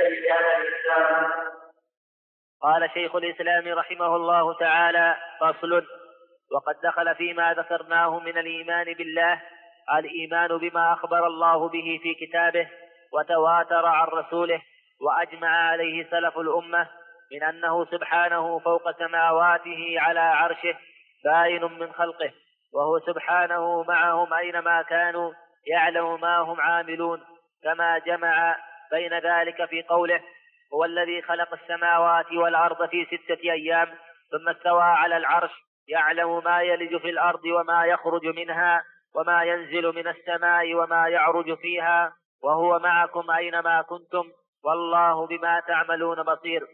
هذا الإسلام. قال شيخ الإسلام رحمه الله تعالى: فصل. وقد دخل فيما ذكرناه من الإيمان بالله الإيمان بما أخبر الله به في كتابه وتواتر عن رسوله وأجمع عليه سلف الأمة من أنه سبحانه فوق سماواته على عرشه باين من خلقه، وهو سبحانه معهم أينما كانوا يعلم ما هم عاملون، كما جمع بين ذلك في قوله: هو الذي خلق السماوات والأرض في ستة أيام ثم استوى على العرش يعلم ما يلج في الأرض وما يخرج منها وما ينزل من السماء وما يعرج فيها وهو معكم أينما كنتم والله بما تعملون بصير.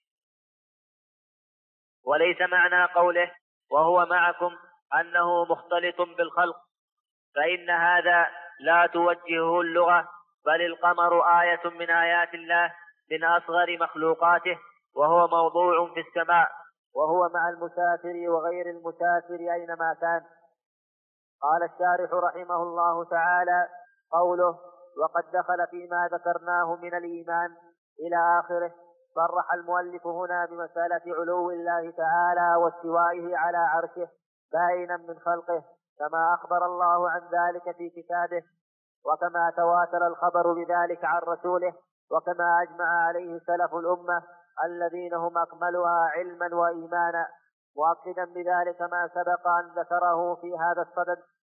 وليس معنى قوله وهو معكم أنه مختلط بالخلق، فإن هذا لا توجهه اللغة، بل القمر آية من آيات الله من أصغر مخلوقاته، وهو موضوع في السماء، وهو مع المسافر وغير المسافر أينما كان. قال الشارح رحمه الله تعالى: قوله وقد دخل فيما ذكرناه من الإيمان إلى آخره، صرح المؤلف هنا بمسألة علو الله تعالى واستوائه على عرشه باينا من خلقه، كما أخبر الله عن ذلك في كتابه، وكما تواتر الخبر بذلك عن رسوله، وكما أجمع عليه سلف الأمة الذين هم أكملها علما وإيمانا، مؤكدا بذلك ما سبق أن ذكره في هذا الصدد،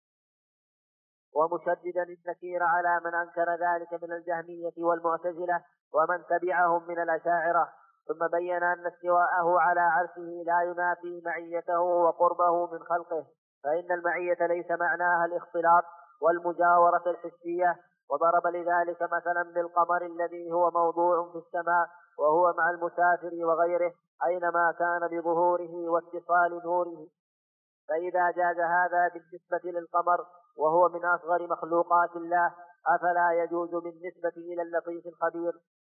ومشددا النكير على من أنكر ذلك من الجهمية والمعتزلة ومن تبعهم من الأشاعرة، ثم بين أن استواءه على عرشه لا ينافي معيته وقربه من خلقه، فإن المعية ليس معناها الاختلاط والمجاورة الحسية، وضرب لذلك مثلا بالقمر الذي هو موضوع في السماء وهو مع المسافر وغيره أينما كان بظهوره واتصال نوره. فإذا جاز هذا بالنسبة للقمر وهو من أصغر مخلوقات الله، أفلا يجوز بالنسبة إلى اللطيف الخبير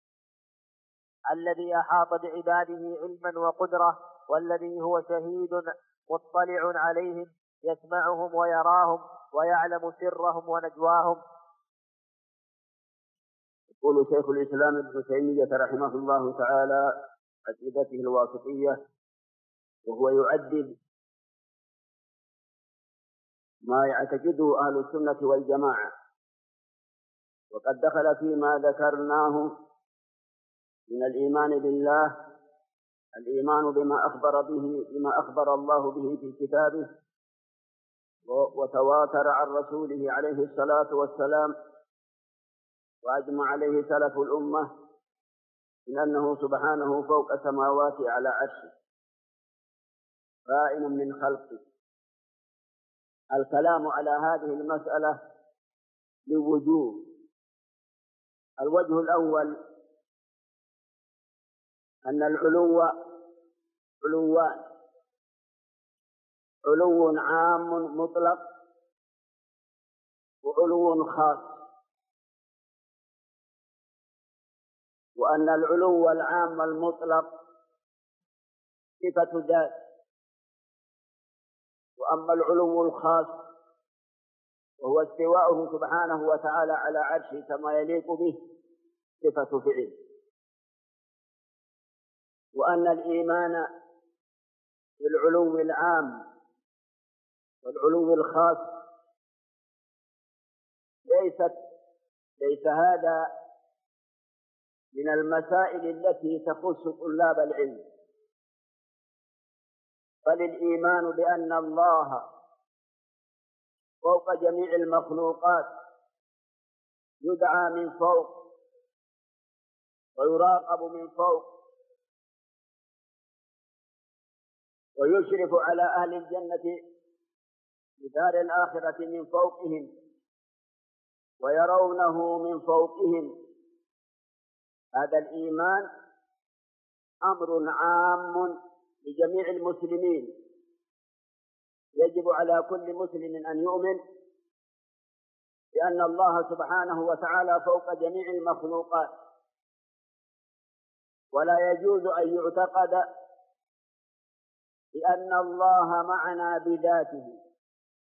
الذي أحاط بعباده علما وقدرة، والذي هو شهيد مطلع عليهم يسمعهم ويراهم ويعلم سرهم ونجواهم. يقول شيخ الإسلام ابن تيمية رحمه الله تعالى عقيدته الواسطية، وهو يعدد ما يعتقده أهل السنة والجماعة، وقد دخل فيما ذكرناه من الإيمان بالله الإيمان بما أخبر به بما أخبر الله به في كتابه وتواتر عن رسوله عليه الصلاة والسلام، وأجمع عليه سلف الأمة من أنه سبحانه فوق سماواته على عرشه بائن من خلقه. الكلام على هذه المسألة لوجوه. الوجه الأول أن العلو علوان: علو عام مطلق وعلو خاص، وأن العلو العام المطلق صفة ذات، وأما العلو الخاص وهو استواؤه سبحانه وتعالى على عرشه كما يليق به صفة فعل. وأن الإيمان بالعلو العام والعلو الخاص ليست ليس هذا من المسائل التي تخص طلاب العلم، بل الإيمان بأن الله فوق جميع المخلوقات يدعى من فوق ويراقب من فوق ويشرف على أهل الجنة في دار الآخرة من فوقهم ويرونه من فوقهم. هذا الإيمان أمر عام لجميع المسلمين، يجب على كل مسلم أن يؤمن بأن الله سبحانه وتعالى فوق جميع المخلوقات، ولا يجوز أن يعتقد بأن الله معنا بذاته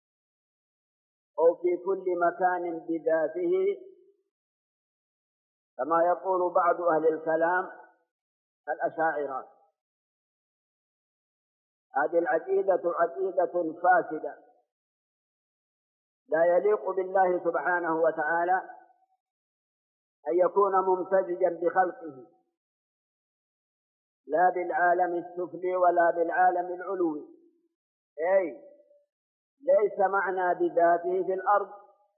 أو في كل مكان بذاته كما يقول بعض أهل الكلام الأشاعرة. هذه العقيدة عقيدة فاسدة لا يليق بالله سبحانه وتعالى أن يكون ممتزجا بخلقه، لا بالعالم السفلي ولا بالعالم العلوي، أي ليس معنى بذاته في الأرض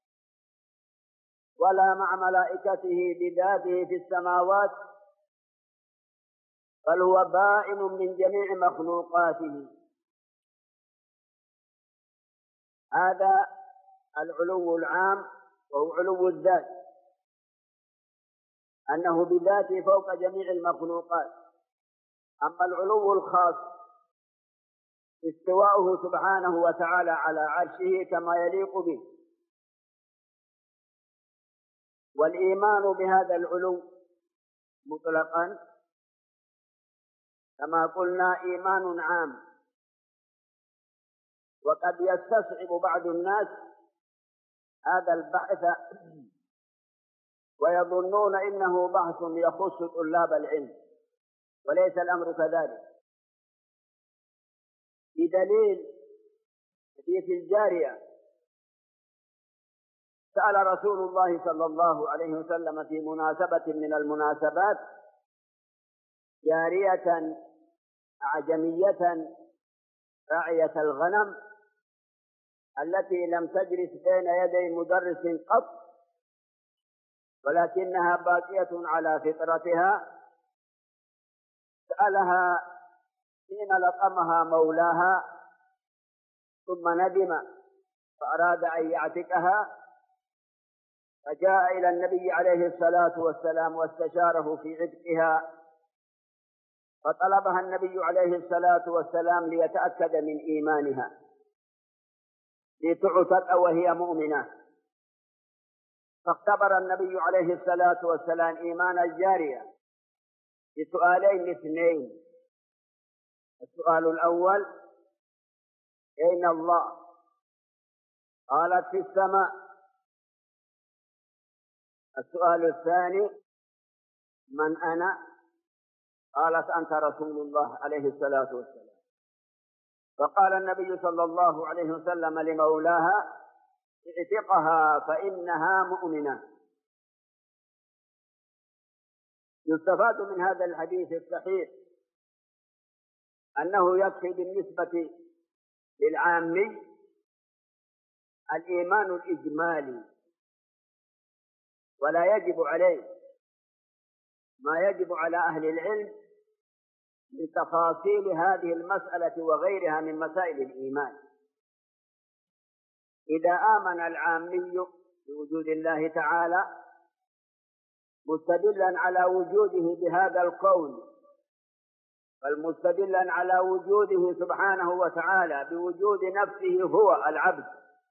ولا مع ملائكته بذاته في السماوات، بل هو بائن من جميع مخلوقاته. هذا العلو العام وهو علو الذات، أنه بذاته فوق جميع المخلوقات. أما العلو الخاص استواؤه سبحانه وتعالى على عرشه كما يليق به، والإيمان بهذا العلو مطلقا كما قلنا إيمان عام. وقد يستصعب بعض الناس هذا البحث ويظنون إنه بحث يخص طلاب العلم، وليس الأمر كذلك. بدليل حديث الجارية، سأل رسول الله صلى الله عليه وسلم في مناسبة من المناسبات جارية أعجمية راعية الغنم التي لم تجلس بين يدي مدرس قط، ولكنها باقية على فطرتها، سألها حين لقمها مولاها ثم ندم فأراد أن يعتقها، فجاء إلى النبي عليه الصلاة والسلام واستشاره في عتقها، فطلبها النبي عليه الصلاة والسلام ليتأكد من إيمانها لتعتق وهي مؤمنة. فاختبر النبي عليه الصلاة والسلام إيمان الجارية بسؤالين اثنين. السؤال الأول: أين الله؟ قالت: في السماء. السؤال الثاني: من أنا؟ قالت: أنت رسول الله عليه الصلاة والسلام. فقال النبي صلى الله عليه وسلم لمولاها: اعتقها فإنها مؤمنة. يستفاد من هذا الحديث الصحيح أنه يكفي بالنسبة للعامي الإيمان الإجمالي، ولا يجب عليه ما يجب على أهل العلم لتفاصيل هذه المسألة وغيرها من مسائل الإيمان. إذا آمن العامي بوجود الله تعالى مستدلا على وجوده بهذا الكون، فالمستدلا على وجوده سبحانه وتعالى بوجود نفسه هو العبد،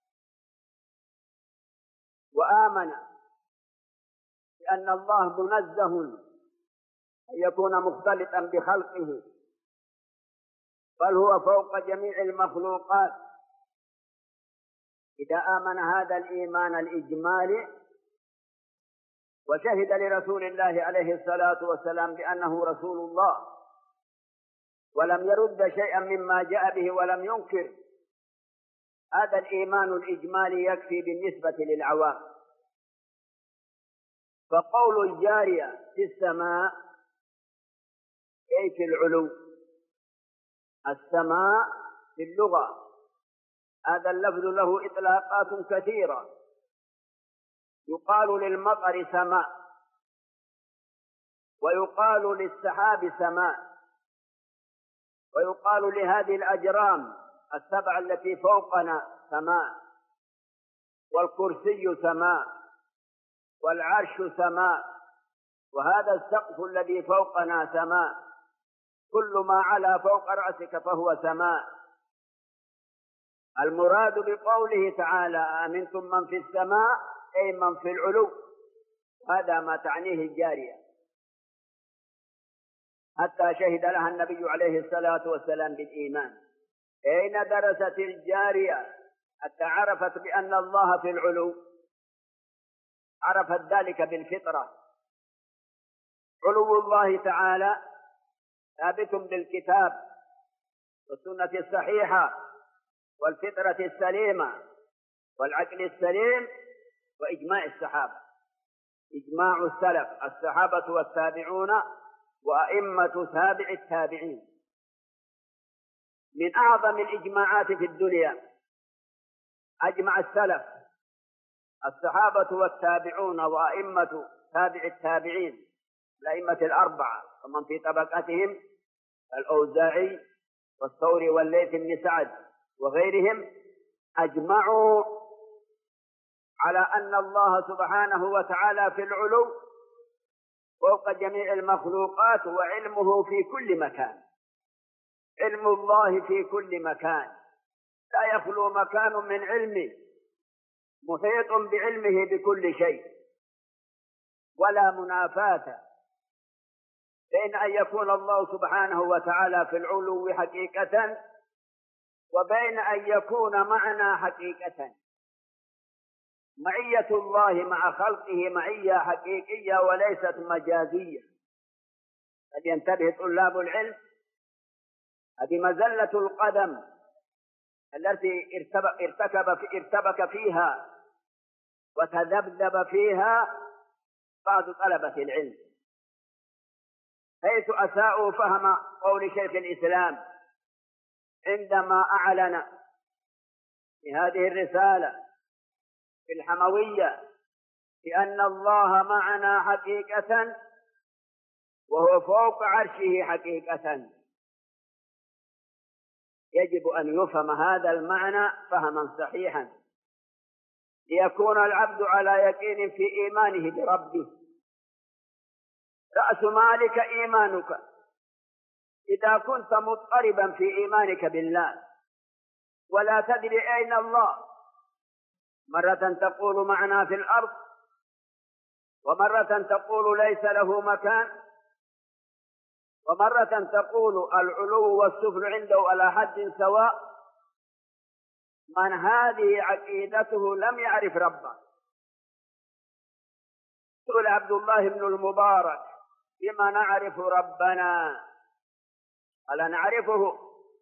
وآمن بأن الله منزه أن يكون مختلطا بخلقه، بل هو فوق جميع المخلوقات. إذا آمن هذا الإيمان الإجمالي وشهد لرسول الله عليه الصلاة والسلام بأنه رسول الله ولم يرد شيئا مما جاء به ولم ينكر، هذا الإيمان الإجمالي يكفي بالنسبة للعوام. فقول الجارية في السماء أي في العلو. السماء في اللغة هذا اللفظ له إطلاقات كثيرة. يقال للمطر سماء، ويقال للسحاب سماء، ويقال لهذه الأجرام السبع التي فوقنا سماء، والكرسي سماء، والعرش سماء، وهذا السقف الذي فوقنا سماء. كل ما علا فوق رأسك فهو سماء. المراد بقوله تعالى: أأمنتم من في السماء، أي من في العلو. هذا ما تعنيه الجارية، حتى شهد لها النبي عليه الصلاة والسلام بالإيمان. أين درست الجارية حتى عرفت بأن الله في العلو؟ عرفت ذلك بالفطرة، علو الله تعالى ثابت بالكتاب والسنة الصحيحة والفطرة السليمة والعقل السليم وإجماع الصحابة، إجماع السلف الصحابة والتابعون وأئمة تابع التابعين. من أعظم الإجماعات في الدنيا أجمع السلف الصحابة والتابعون وأئمة تابع التابعين الأئمة الأربعة ومن في طبقتهم الأوزاعي والثوري والليث بن سعد وغيرهم، أجمعوا على أن الله سبحانه وتعالى في العلو فوق جميع المخلوقات، وعلمه في كل مكان. علم الله في كل مكان، لا يخلو مكان من علمه، محيط بعلمه بكل شيء، ولا منافاة بين أن يكون الله سبحانه وتعالى في العلو حقيقة وبين أن يكون معنا حقيقة. معية الله مع خلقه معية حقيقية وليست مجازية. فلينتبه طلاب العلم، هذه مزلة القدم التي ارتكب ارتبك فيها وتذبذب فيها بعض طلبة العلم، حيث أساءوا فهم قول شيخ الإسلام عندما أعلن في هذه الرسالة في الحموية بأن الله معنا حقيقة وهو فوق عرشه حقيقة. يجب أن يفهم هذا المعنى فهما صحيحا ليكون العبد على يقين في إيمانه بربه. رأس مالك إيمانك، إذا كنت مضطربا في إيمانك بالله ولا تدري أين الله، مرة تقول معنا في الأرض ومرة تقول ليس له مكان ومرة تقول العلو والسفل عنده على حد سواء، من هذه عقيدته لم يعرف ربه. سئل عبد الله بن المبارك بما نعرف ربنا؟ قال نعرفه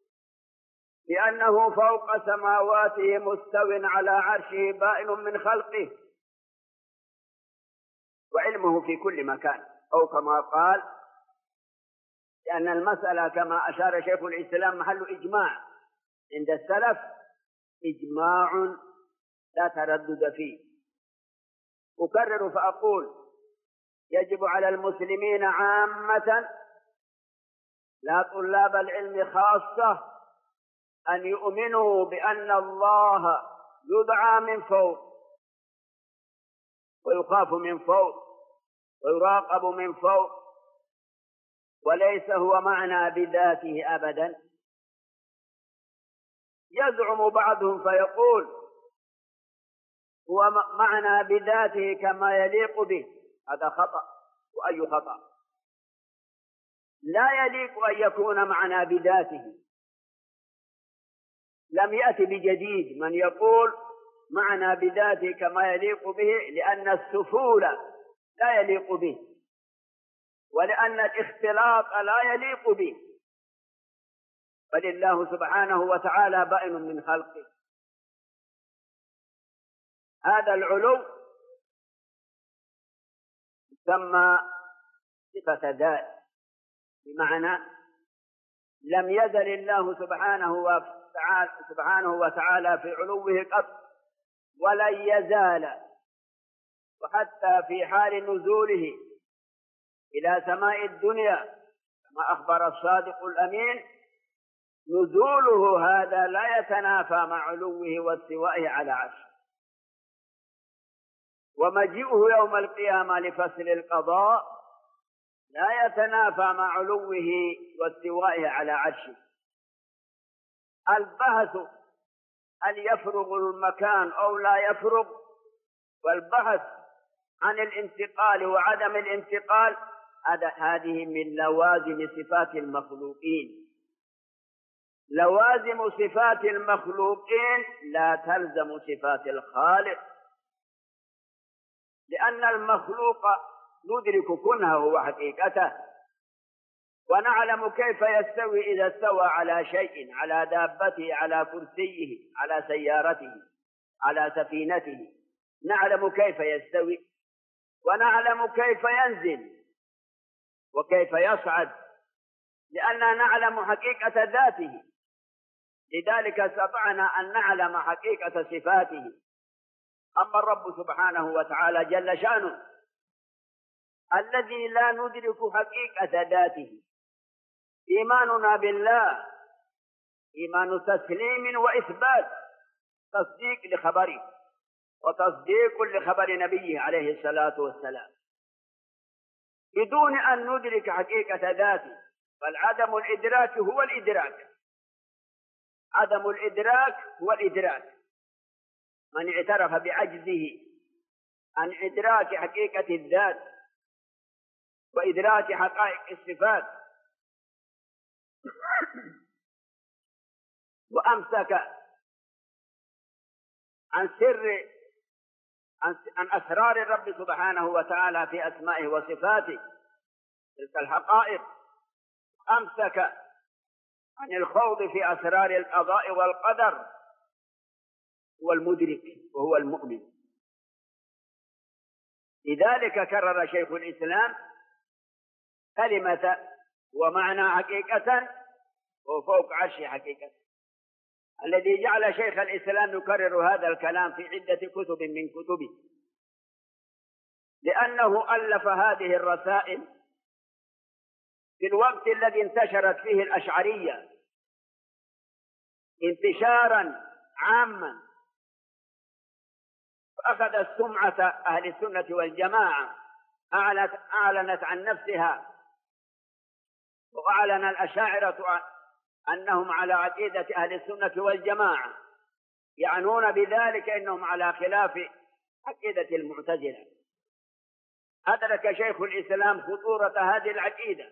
لأنه فوق سماواته مستو على عرشه بائن من خلقه وعلمه في كل مكان، أو كما قال لأن المسألة كما أشار شيخ الإسلام محل إجماع عند السلف، إجماع لا تردد فيه. أكرر فأقول يجب على المسلمين عامة لا طلاب العلم خاصة أن يؤمنوا بأن الله يدعى من فوق ويخاف من فوق ويراقب من فوق، وليس هو معنى بذاته أبدا. يزعم بعضهم فيقول هو معنى بذاته كما يليق به، هذا خطأ. وأي خطأ؟ لا يليق أن يكون معنى بذاته. لم يأتي بجديد من يقول معنى بذاته كما يليق به، لأن السفول لا يليق به ولأن الاختلاط لا يليق به، بل الله سبحانه وتعالى بائن من خلقه. هذا العلو يسمى صفة ذات، بمعنى لم يزل الله سبحانه وتعالى, سبحانه وتعالى في علوه قط ولن يزال، وحتى في حال نزوله إلى سماء الدنيا كما أخبر الصادق الأمين نزوله هذا لا يتنافى مع علوه واستوائه على عرشه، ومجيئه يوم القيامة لفصل القضاء لا يتنافى مع علوه واستوائه على عرشه. البحث هل يفرغ المكان أو لا يفرغ، والبحث عن الانتقال وعدم الانتقال، هذه من لوازم صفات المخلوقين. لوازم صفات المخلوقين لا تلزم صفات الخالق، لأن المخلوق ندرك كنهه وحقيقته، ونعلم كيف يستوي إذا استوى على شيء، على دابته، على كرسيه، على سيارته، على سفينته، نعلم كيف يستوي، ونعلم كيف ينزل وكيف يصعد، لأننا نعلم حقيقة ذاته، لذلك استطعنا أن نعلم حقيقة صفاته. أما الرب سبحانه وتعالى جل شأنه الذي لا ندرك حقيقة ذاته، إيماننا بالله إيمان تسليم وإثبات، تصديق لخبره وتصديق لخبر نبيه عليه الصلاة والسلام، بدون أن ندرك حقيقة ذاته. بل عدم الإدراك هو الإدراك، عدم الإدراك هو الإدراك. من اعترف بعجزه عن إدراك حقيقة الذات وإدراك حقائق الصفات وأمسك عن سر عن أسرار الرب سبحانه وتعالى في أسمائه وصفاته تلك الحقائق، أمسك عن الخوض في أسرار القضاء والقدر، هو المدرك وهو المؤمن. لذلك كرر شيخ الإسلام كلمة ومعنى حقيقة وفوق عرش حقيقة، الذي جعل شيخ الإسلام يكرر هذا الكلام في عدة كتب من كتبه، لأنه ألف هذه الرسائل في الوقت الذي انتشرت فيه الأشعرية انتشارا عاما، فأخذت سمعة أهل السنة والجماعة، أعلنت, أعلنت عن نفسها، وأعلن الأشاعرة أنهم على عقيدة أهل السنة والجماعة، يعنون بذلك أنهم على خلاف عقيدة المعتزلة. أدرك شيخ الإسلام خطورة هذه العقيدة،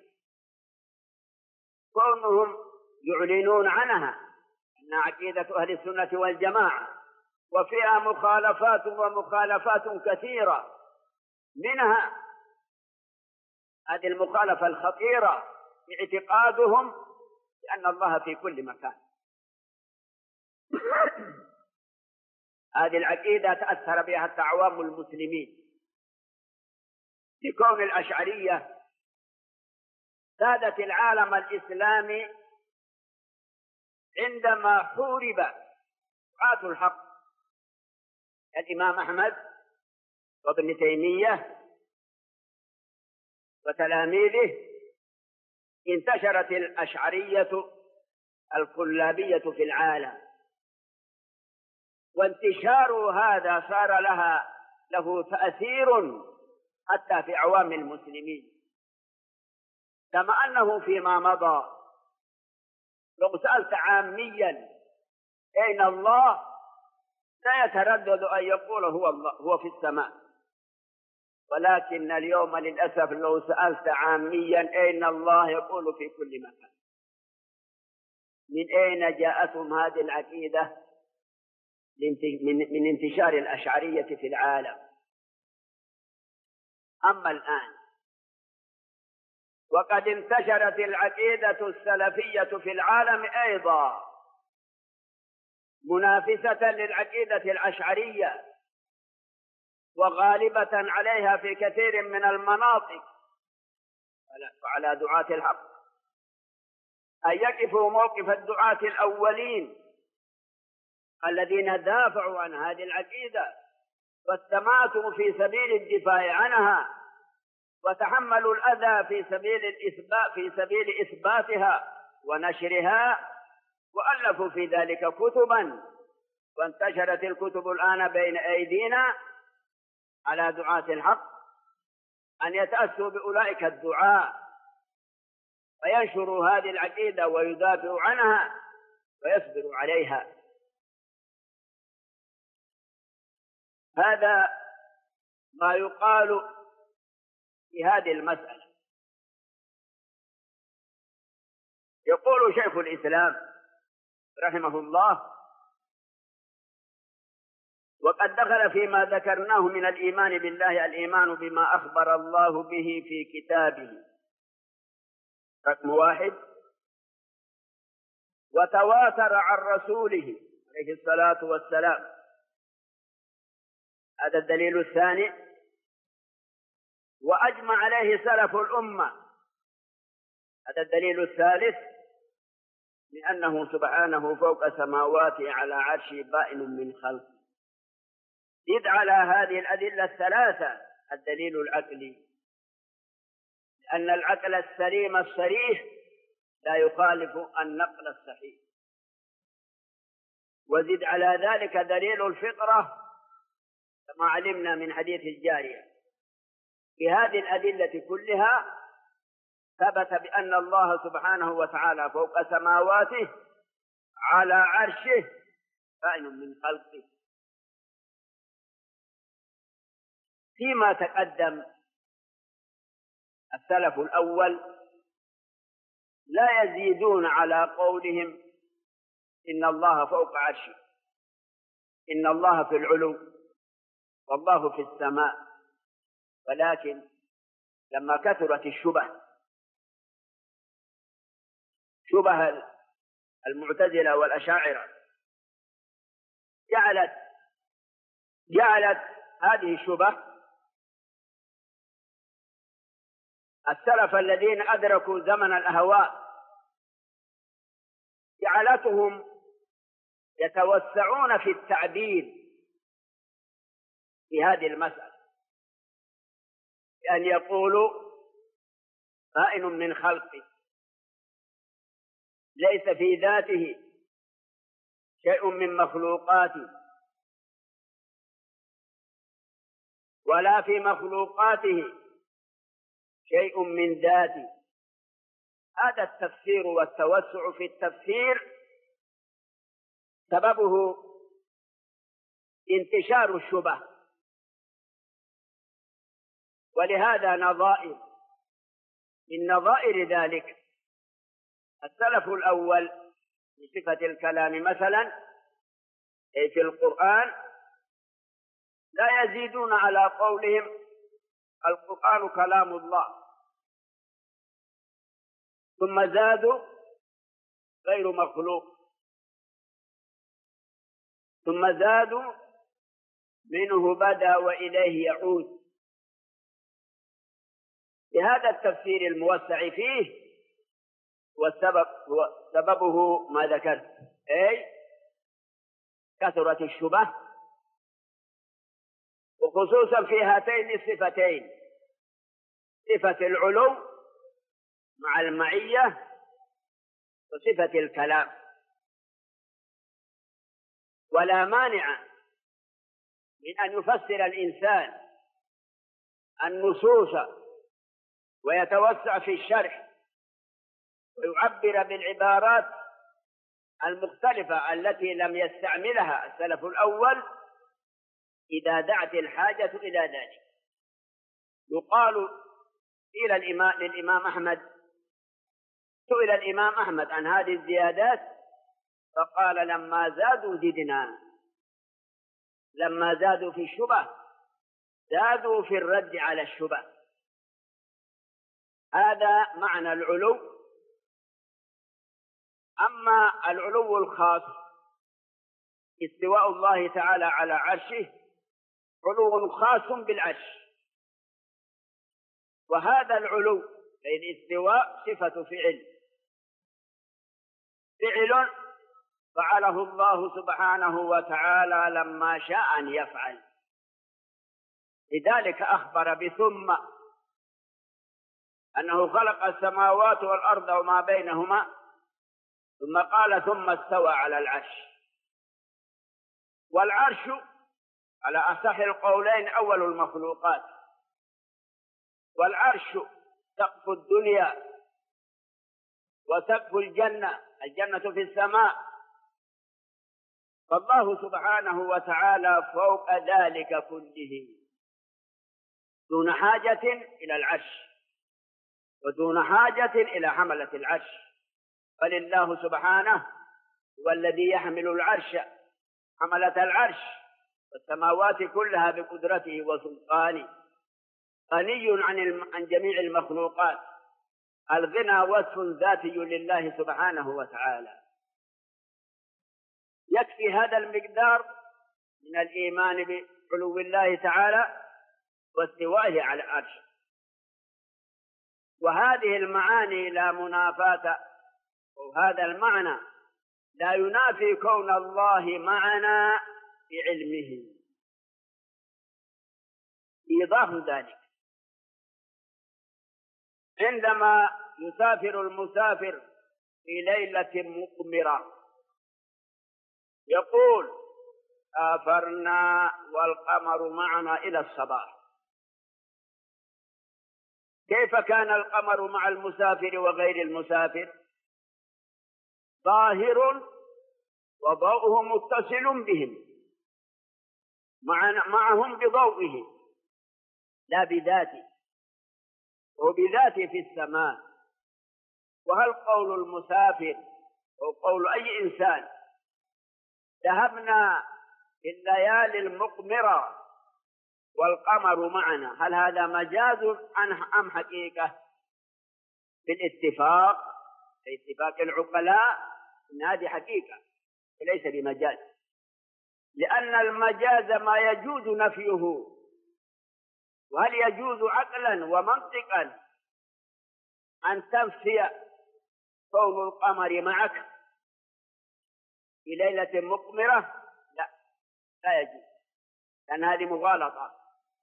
كونهم يعلنون عنها أن عقيدة أهل السنة والجماعة وفيها مخالفات ومخالفات كثيرة، منها هذه المخالفة الخطيرة اعتقادهم بأن الله في كل مكان. هذه العقيدة تأثر بها حتى عوام المسلمين، لكون الأشعرية سادت العالم الإسلامي عندما حورب دعاة الحق الإمام أحمد وابن تيمية وتلاميذه. انتشرت الأشعرية الكلابية في العالم، وانتشار هذا صار لها له تأثير حتى في عوام المسلمين، كما أنه فيما مضى لو سألت عاميا أين الله لا يتردد أن يقول هو الله هو في السماء، ولكن اليوم للأسف لو سألت عاميا أين الله يقول في كل مكان. من أين جاءتهم هذه العقيدة من انتشار الأشعرية في العالم؟ أما الآن وقد انتشرت العقيدة السلفية في العالم أيضا منافسة للعقيدة الأشعرية، وغالبة عليها في كثير من المناطق، وعلى دعاة الحق أن يقفوا موقف الدعاة الأولين الذين دافعوا عن هذه العقيدة واستماتوا في سبيل الدفاع عنها، وتحملوا الأذى في سبيل الإثبات في سبيل إثباتها ونشرها، وألفوا في ذلك كتبا، وانتشرت الكتب الآن بين أيدينا على دعاة الحق أن يتأسوا بأولئك الدعاء وينشروا هذه العقيدة ويدافعوا عنها ويصبروا عليها. هذا ما يقال في هذه المسألة. يقول شيخ الإسلام رحمه الله: وقد دخل فيما ذكرناه من الإيمان بالله الإيمان بما أخبر الله به في كتابه، رقم واحد، وتواتر عن رسوله عليه الصلاة والسلام، هذا الدليل الثاني، وأجمع عليه سلف الأمة، هذا الدليل الثالث، لأنه سبحانه فوق سماواته على عرشه بائن من خلقه. إذ على هذه الأدلة الثلاثة الدليل العقلي، لأن العقل السليم الصريح لا يخالف النقل الصحيح. وزد على ذلك دليل الفطرة كما علمنا من حديث الجارية. بهذه الأدلة كلها ثبت بأن الله سبحانه وتعالى فوق سماواته على عرشه بائن من خلقه. فيما تقدم السلف الأول لا يزيدون على قولهم إن الله فوق عرشه، إن الله في العلو والله في السماء، ولكن لما كثرت الشبه شبه المعتزلة والأشاعرة جعلت جعلت هذه الشبه السلف الذين أدركوا زمن الأهواء جعلتهم يتوسعون في التعبير في هذه المسألة، بأن يقولوا بائن من خلقه، ليس في ذاته شيء من مخلوقاته ولا في مخلوقاته شيء من ذاته. هذا التفسير والتوسع في التفسير سببه انتشار الشبه، ولهذا نظائر من نظائر ذلك السلف الأول في صفة الكلام مثلا أي في القرآن لا يزيدون على قولهم القرآن كلام الله، ثم زادوا غير مخلوق، ثم زادوا منه بدأ وإليه يعود. بهذا التفسير الموسع فيه والسبب هو سببه ما ذكرت، أي كثرة الشبه، وخصوصا في هاتين الصفتين، صفة العلو مع المعية وصفة الكلام. ولا مانع من أن يفسر الإنسان النصوص ويتوسع في الشرح ويعبر بالعبارات المختلفة التي لم يستعملها السلف الأول إذا دعت الحاجة إلى ذلك. يقال إلى الإمام للإمام أحمد، سئل الإمام أحمد عن هذه الزيادات فقال لما زادوا زدنا، لما زادوا في الشبه زادوا في الرد على الشبه. هذا معنى العلو. أما العلو الخاص استواء الله تعالى على عرشه علو خاص بالعرش، وهذا العلو أي الاستواء صفة فعل، فعل فعله الله سبحانه وتعالى لما شاء أن يفعل. لذلك أخبر بثم أنه خلق السماوات والأرض وما بينهما، ثم قال ثم استوى على العرش. والعرش على أصح القولين أول المخلوقات، والعرش سقف الدنيا وسقف الجنة، الجنة في السماء، فالله سبحانه وتعالى فوق ذلك كله دون حاجة إلى العرش ودون حاجة إلى حملة العرش، بل الله سبحانه هو الذي يحمل العرش حملة العرش والسماوات كلها بقدرته وسلطانه، غني عن عن جميع المخلوقات. الغنى وصف ذاتي لله سبحانه وتعالى. يكفي هذا المقدار من الإيمان بعلو الله تعالى واستوائه على العرش. وهذه المعاني لا منافاة، وهذا المعنى لا ينافي كون الله معنا بعلمه. إيضاح ذلك: عندما يسافر المسافر في ليلة مقمرة يقول: سافرنا والقمر معنا إلى الصباح. كيف كان القمر مع المسافر وغير المسافر؟ ظاهر وضوءه متصل بهم، معهم بضوئه لا بذاته، وبذاته في السماء. وهل قول المسافر أو قول أي إنسان ذهبنا في الليالي المقمرة والقمر معنا، هل هذا مجاز أم حقيقة؟ بالاتفاق، باتفاق العقلاء، إن هذه حقيقة وليس بمجاز، لأن المجاز ما يجوز نفيه. وهل يجوز عقلا ومنطقا أن تنفي كون القمر معك في ليلة مقمرة؟ لا، لا يجوز، لأن هذه مغالطة.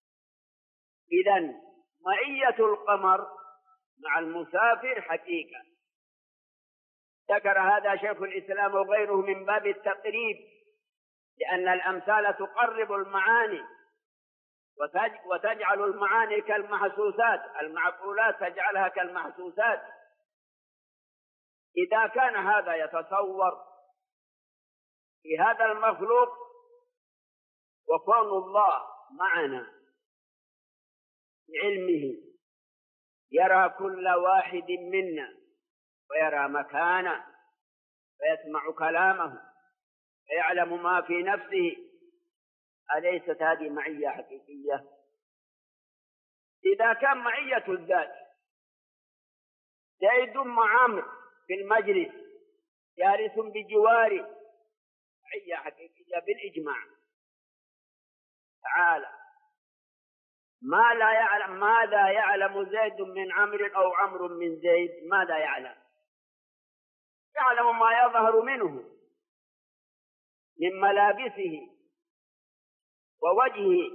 إذن معية القمر مع المسافر حقيقة. ذكر هذا شيخ الإسلام وغيره من باب التقريب، لأن الأمثال تقرب المعاني وتجعل المعاني كالمحسوسات، المعقولات تجعلها كالمحسوسات. إذا كان هذا يتصور في هذا المخلوق، وكون الله معنا بعلمه، يرى كل واحد منا ويرى مكانه ويسمع كلامه ويعلم ما في نفسه، أليست هذه معية حقيقية؟ إذا كان معية الذات زيد مع عمرو في المجلس جالس بجواره، معية حقيقية بالإجماع. تعالى، ما لا يعلم ماذا يعلم زيد من عمرو أو عمرو من زيد؟ ماذا يعلم؟ يعلم ما يظهر منه من ملابسه ووجهه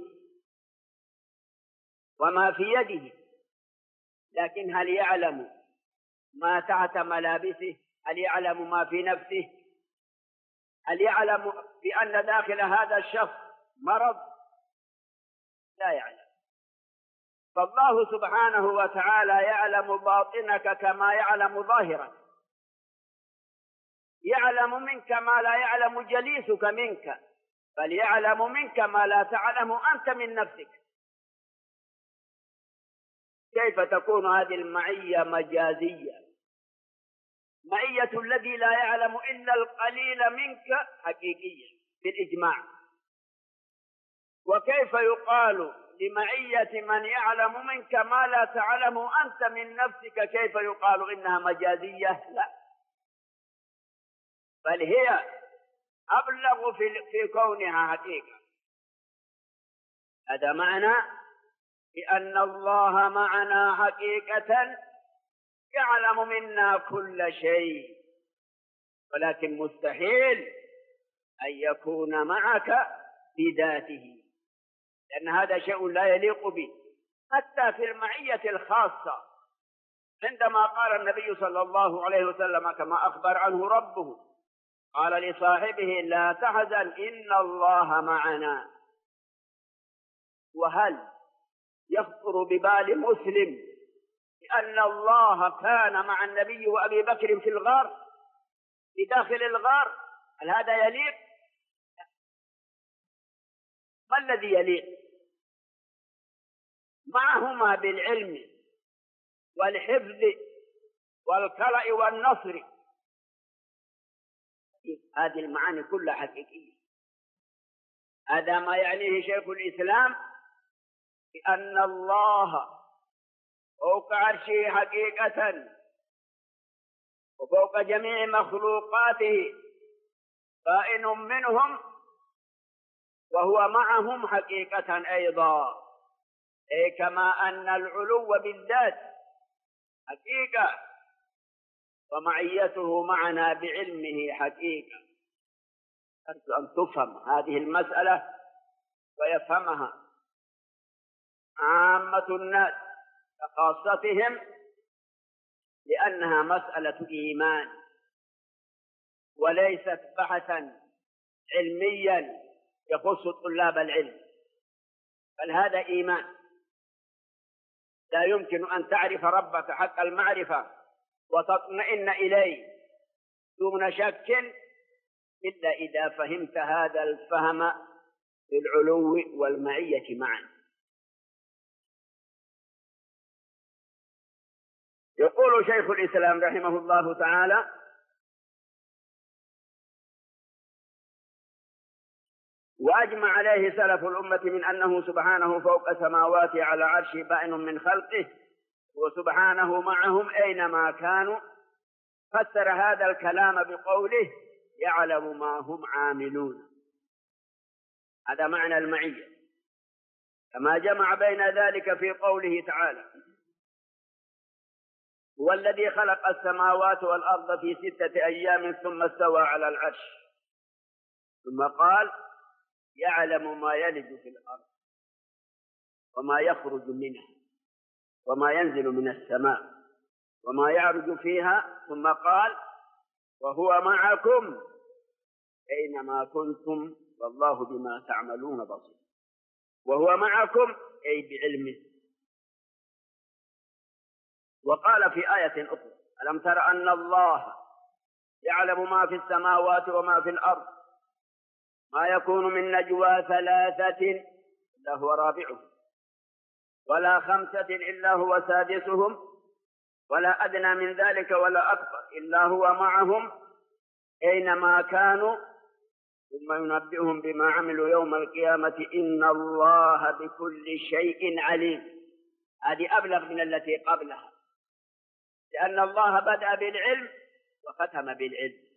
وما في يده، لكن هل يعلم ما تحت ملابسه؟ هل يعلم ما في نفسه؟ هل يعلم بأن داخل هذا الشخص مرض؟ لا يعلم. فالله سبحانه وتعالى يعلم باطنك كما يعلم ظاهرك، يعلم منك ما لا يعلم جليسك منك، بل يعلم منك ما لا تعلم أنت من نفسك. كيف تكون هذه المعية مجازية؟ معية الذي لا يعلم إلا القليل منك حقيقية بالإجماع. وكيف يقال لمعية من يعلم منك ما لا تعلم أنت من نفسك، كيف يقال إنها مجازية؟ لا، بل هي أبلغ في, في كونها حقيقة. هذا معنى بأن الله معنا حقيقة، يعلم منا كل شيء، ولكن مستحيل أن يكون معك بذاته، لأن هذا شيء لا يليق به. حتى في المعية الخاصة، عندما قال النبي صلى الله عليه وسلم كما أخبر عنه ربه، قال لصاحبه: لا تحزن إن الله معنا. وهل يخطر ببال مسلم بأن الله كان مع النبي وأبي بكر في الغار، في داخل الغار؟ هل هذا يليق؟ ما الذي يليق؟ معهما بالعلم والحفظ والكرأ والنصر. هذه المعاني كلها حقيقية. هذا ما يعنيه شيخ الإسلام، بأن الله فوق عرشه حقيقة وفوق جميع مخلوقاته كائن منهم وهو معهم حقيقة أيضا، أي كما أن العلو بالذات حقيقة ومعيته معنا بعلمه حقيقة. أرجو أن تفهم هذه المسألة ويفهمها عامة الناس وخاصتهم، لأنها مسألة إيمان وليست بحثا علميا يخص طلاب العلم، بل هذا إيمان. لا يمكن أن تعرف ربك حق المعرفة وتطمئن إليه دون شك إلا إذا فهمت هذا الفهم بالعلو والمعية معا. يقول شيخ الإسلام رحمه الله تعالى: وأجمع عليه سلف الأمة من أنه سبحانه فوق سماواته على عرشه بائن من خلقه وسبحانه معهم أينما كانوا. فسر هذا الكلام بقوله: يعلم ما هم عاملون. هذا معنى المعية، كما جمع بين ذلك في قوله تعالى: هو الذي خلق السماوات والأرض في ستة أيام ثم استوى على العرش. ثم قال: يعلم ما يلج في الأرض وما يخرج منها وما ينزل من السماء وما يعرج فيها. ثم قال: وهو معكم أينما كنتم والله بما تعملون بصير. وهو معكم أي بعلمه. وقال في آية أخرى: ألم تر أن الله يعلم ما في السماوات وما في الأرض ما يكون من نجوى ثلاثة إلا هو رابعهم ولا خمسة إلا هو سادسهم ولا أدنى من ذلك ولا أكبر إلا هو معهم أينما كانوا ثم ينبئهم بما عملوا يوم القيامة إن الله بكل شيء عليم. هذه أبلغ من التي قبلها، لأن الله بدأ بالعلم وختم بالعلم.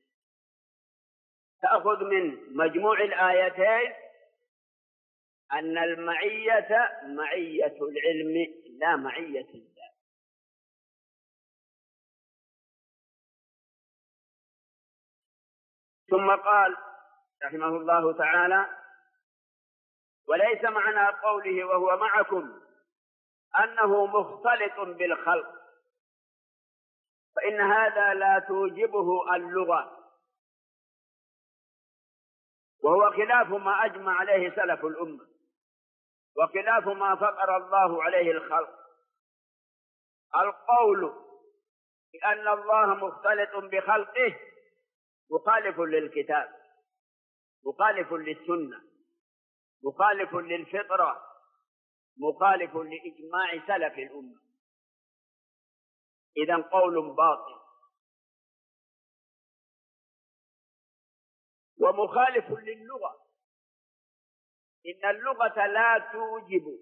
تأخذ من مجموع الآيتين أن المعية معية العلم لا معية الذات. ثم قال رحمه الله تعالى: وليس معنى قوله وهو معكم أنه مختلط بالخلق، فإن هذا لا توجبه اللغة، وهو خلاف ما أجمع عليه سلف الأمة وخلاف ما فطر الله عليه الخلق. القول بأن الله مختلط بخلقه مخالف للكتاب، مخالف للسنة، مخالف للفطرة، مخالف لإجماع سلف الأمة. إذن قول باطل ومخالف للغة، إن اللغة لا توجب.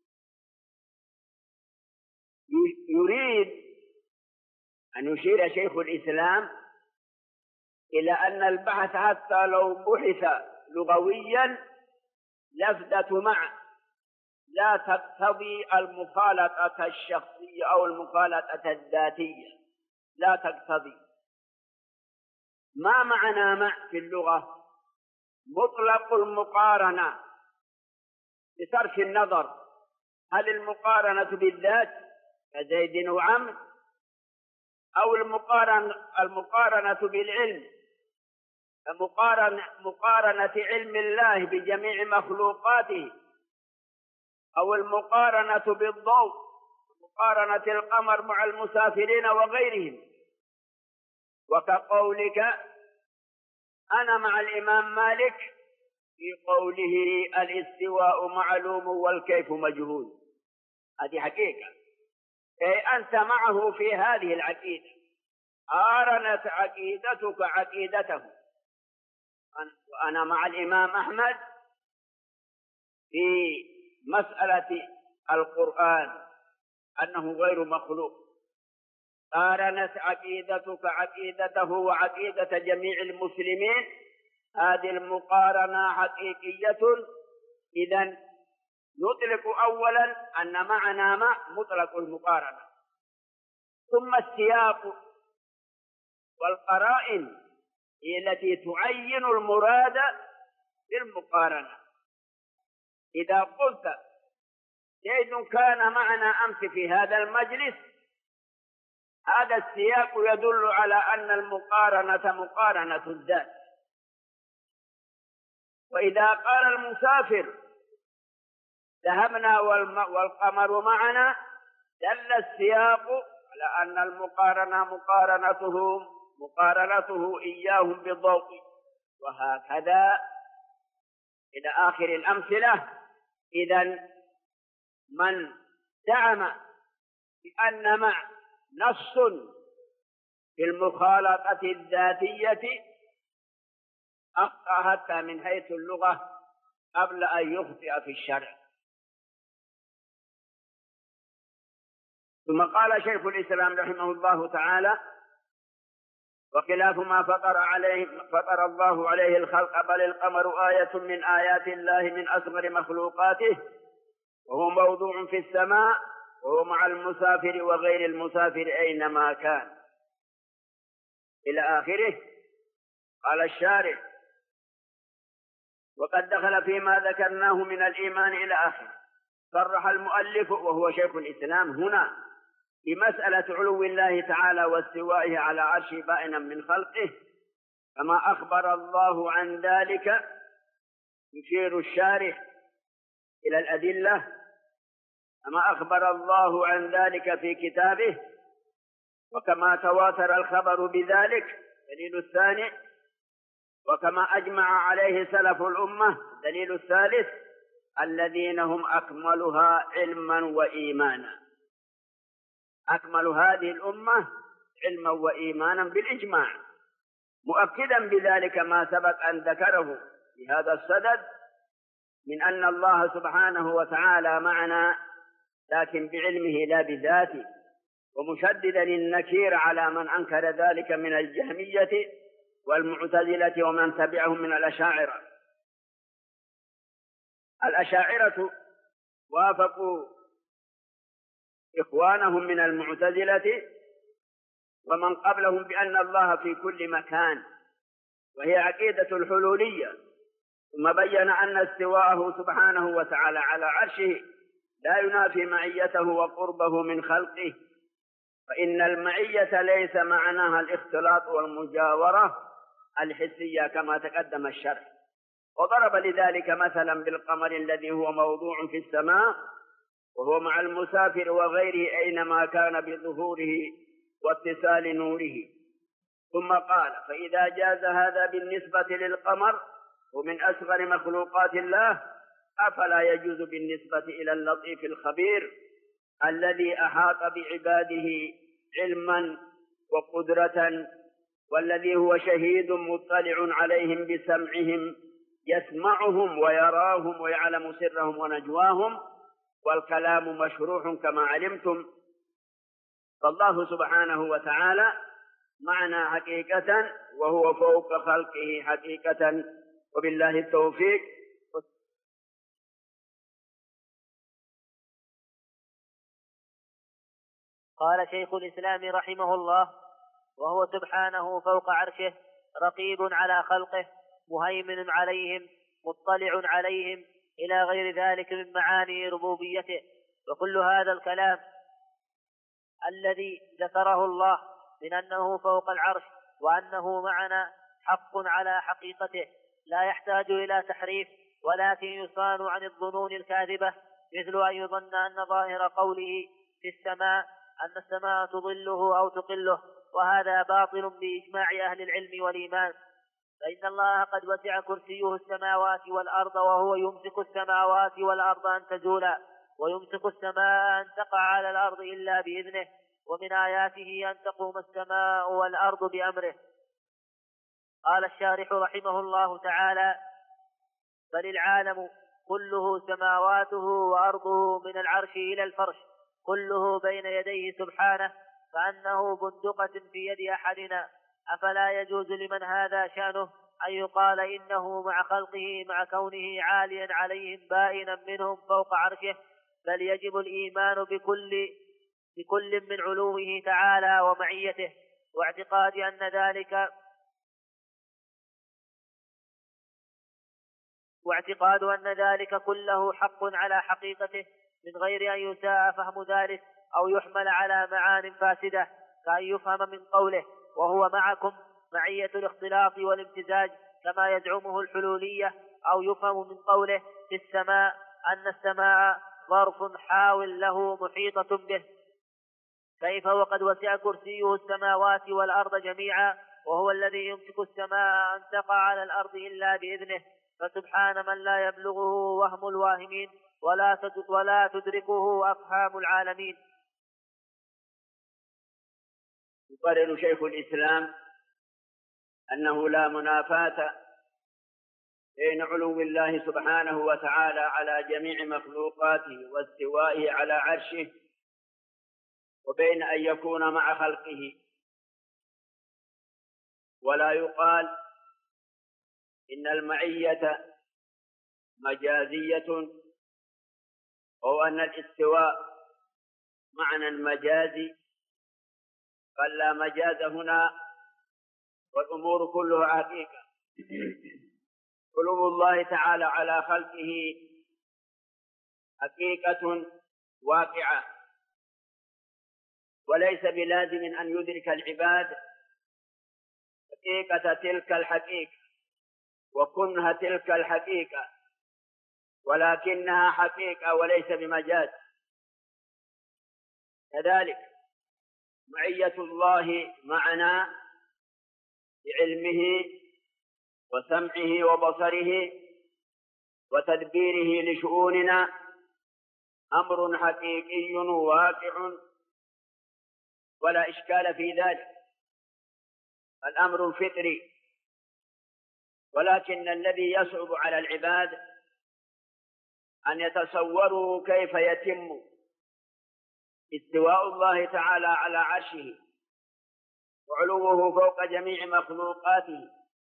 يريد أن يشير شيخ الإسلام إلى أن البحث حتى لو بحث لغويا لفظة مع لا تقتضي المخالطة الشخصية أو المخالطة الذاتية، لا تقتضي. ما معنى مع في اللغة؟ مطلق المقارنة بصرف النظر هل المقارنة بالذات كزيد وعمر أو المقارنة المقارنة بالعلم كمقارنة مقارنة علم الله بجميع مخلوقاته، أو المقارنة بالضوء مقارنة القمر مع المسافرين وغيرهم. وكقولك أنا مع الإمام مالك في قوله الاستواء معلوم والكيف مجهول. هذه حقيقة، أي أنت معه في هذه العقيدة، قارنت عقيدتك عقيدته. وأنا مع الإمام أحمد في مسألة القرآن أنه غير مخلوق، قارنت عقيدتك عقيدته وعقيدة جميع المسلمين، هذه المقارنة حقيقية. إذن نطلق أولا أن معنى ما مطلق المقارنة، ثم السياق والقرائن هي التي تعين المراد بالمقارنة. إذا قلت زيد كان معنا أمس في هذا المجلس، هذا السياق يدل على أن المقارنة مقارنة الذات. وإذا قال المسافر ذهبنا والقمر معنا، دل السياق على أن المقارنة مقارنتهم مقارنته إياهم بالضوء، وهكذا إلى آخر الأمثلة. إذن من زعم بأن مع نص في المخالطة الذاتية أخطأ حتى من حيث اللغة قبل أن يخطئ في الشرع. ثم قال شيخ الإسلام رحمه الله تعالى: وخلاف ما فطر عليه فطر الله عليه الخلق، بل القمر آية من آيات الله من أصغر مخلوقاته، وهو موضوع في السماء، وهو مع المسافر وغير المسافر أينما كان، إلى آخره. قال الشارح: وقد دخل فيما ذكرناه من الإيمان إلى آخره. صرح المؤلف وهو شيخ الإسلام هنا بمسألة علو الله تعالى واستوائه على عرشه بائنا من خلقه، كما أخبر الله عن ذلك. يشير الشارح إلى الأدلة: كما أخبر الله عن ذلك في كتابه، وكما تواتر الخبر بذلك دليل الثاني، وكما أجمع عليه سلف الأمة دليل الثالث، الذين هم أكملها علما وإيمانا. أكمل هذه الأمة علما وإيمانا بالإجماع، مؤكدا بذلك ما سبق أن ذكره في هذا الصدد من أن الله سبحانه وتعالى معنا، لكن بعلمه لا بذاته، ومشددا النكير على من أنكر ذلك من الجهمية والمعتزلة ومن تبعهم من الأشاعرة. الأشاعرة وافقوا إخوانهم من المعتزلة ومن قبلهم بأن الله في كل مكان، وهي عقيدة الحلولية. ثم بين أن استواءه سبحانه وتعالى على عرشه لا ينافي معيته وقربه من خلقه، فإن المعية ليس معناها الاختلاط والمجاورة الحسية كما تقدم الشرح. وضرب لذلك مثلا بالقمر الذي هو موضوع في السماء، وهو مع المسافر وغيره أينما كان بظهوره واتصال نوره. ثم قال: فإذا جاز هذا بالنسبة للقمر ومن أصغر مخلوقات الله، أفلا يجوز بالنسبة إلى اللطيف الخبير الذي أحاط بعباده علما وقدرة، والذي هو شهيد مطلع عليهم بسمعهم، يسمعهم ويراهم ويعلم سرهم ونجواهم، والكلام مشروع كما علمتم. فالله سبحانه وتعالى معنا حقيقة، وهو فوق خلقه حقيقة، وبالله التوفيق. قال شيخ الإسلام رحمه الله: وهو سبحانه فوق عرشه، رقيب على خلقه، مهيمن عليهم، مطلع عليهم، إلى غير ذلك من معاني ربوبيته. وكل هذا الكلام الذي ذكره الله من أنه فوق العرش وأنه معنا حق على حقيقته، لا يحتاج إلى تحريف، ولكن يصان عن الظنون الكاذبة، مثل أن يظن أن ظاهر قوله في السماء أن السماء تظله أو تقله، وهذا باطل بإجماع أهل العلم والإيمان. فإن الله قد وسع كرسيه السماوات والأرض، وهو يمسك السماوات والأرض أن تزولا، ويمسك السماء أن تقع على الأرض إلا بإذنه، ومن آياته أن تقوم السماء والأرض بأمره. قال الشارح رحمه الله تعالى: بل العالم كله سماواته وأرضه من العرش إلى الفرش كله بين يديه سبحانه كأنه بندقة في يد أحدنا. أفلا يجوز لمن هذا شأنه أن يقال إنه مع خلقه مع كونه عاليا عليهم بائنا منهم فوق عرشه، بل يجب الإيمان بكل بكل من علوه تعالى ومعيته، واعتقاد أن ذلك واعتقاد أن ذلك كله حق على حقيقته من غير أن يساء فهم ذلك أو يحمل على معان فاسدة، كأن يفهم من قوله وهو معكم معية الاختلاط والامتزاج كما يزعمه الحلولية، أو يفهم من قوله في السماء أن السماء ظرف حاول له محيطة به، كيف وقد وسع كرسيه السماوات والأرض جميعا، وهو الذي يمسك السماء أن تقع على الأرض إلا بإذنه، فسبحان من لا يبلغه وهم الواهمين ولا ولا تدركه أفهام العالمين. يقرر شيخ الإسلام أنه لا منافاة بين علو الله سبحانه وتعالى على جميع مخلوقاته واستوائه على عرشه وبين أن يكون مع خلقه، ولا يقال إن المعية مجازية أو أن الاستواء معنى مجازي، بل لا مجاز هنا، والأمور كلها حقيقة. علو الله تعالى على خلقه حقيقة واقعة، وليس بلازم أن يدرك العباد حقيقة تلك الحقيقة وكنها تلك الحقيقة، ولكنها حقيقة وليس بمجاز. كذلك معية الله معنا بعلمه وسمعه وبصره وتدبيره لشؤوننا أمر حقيقي واقع ولا إشكال في ذلك، الأمر فطري، ولكن الذي يصعب على العباد أن يتصوروا كيف يتم استواء الله تعالى على عرشه وعلوه فوق جميع مخلوقاته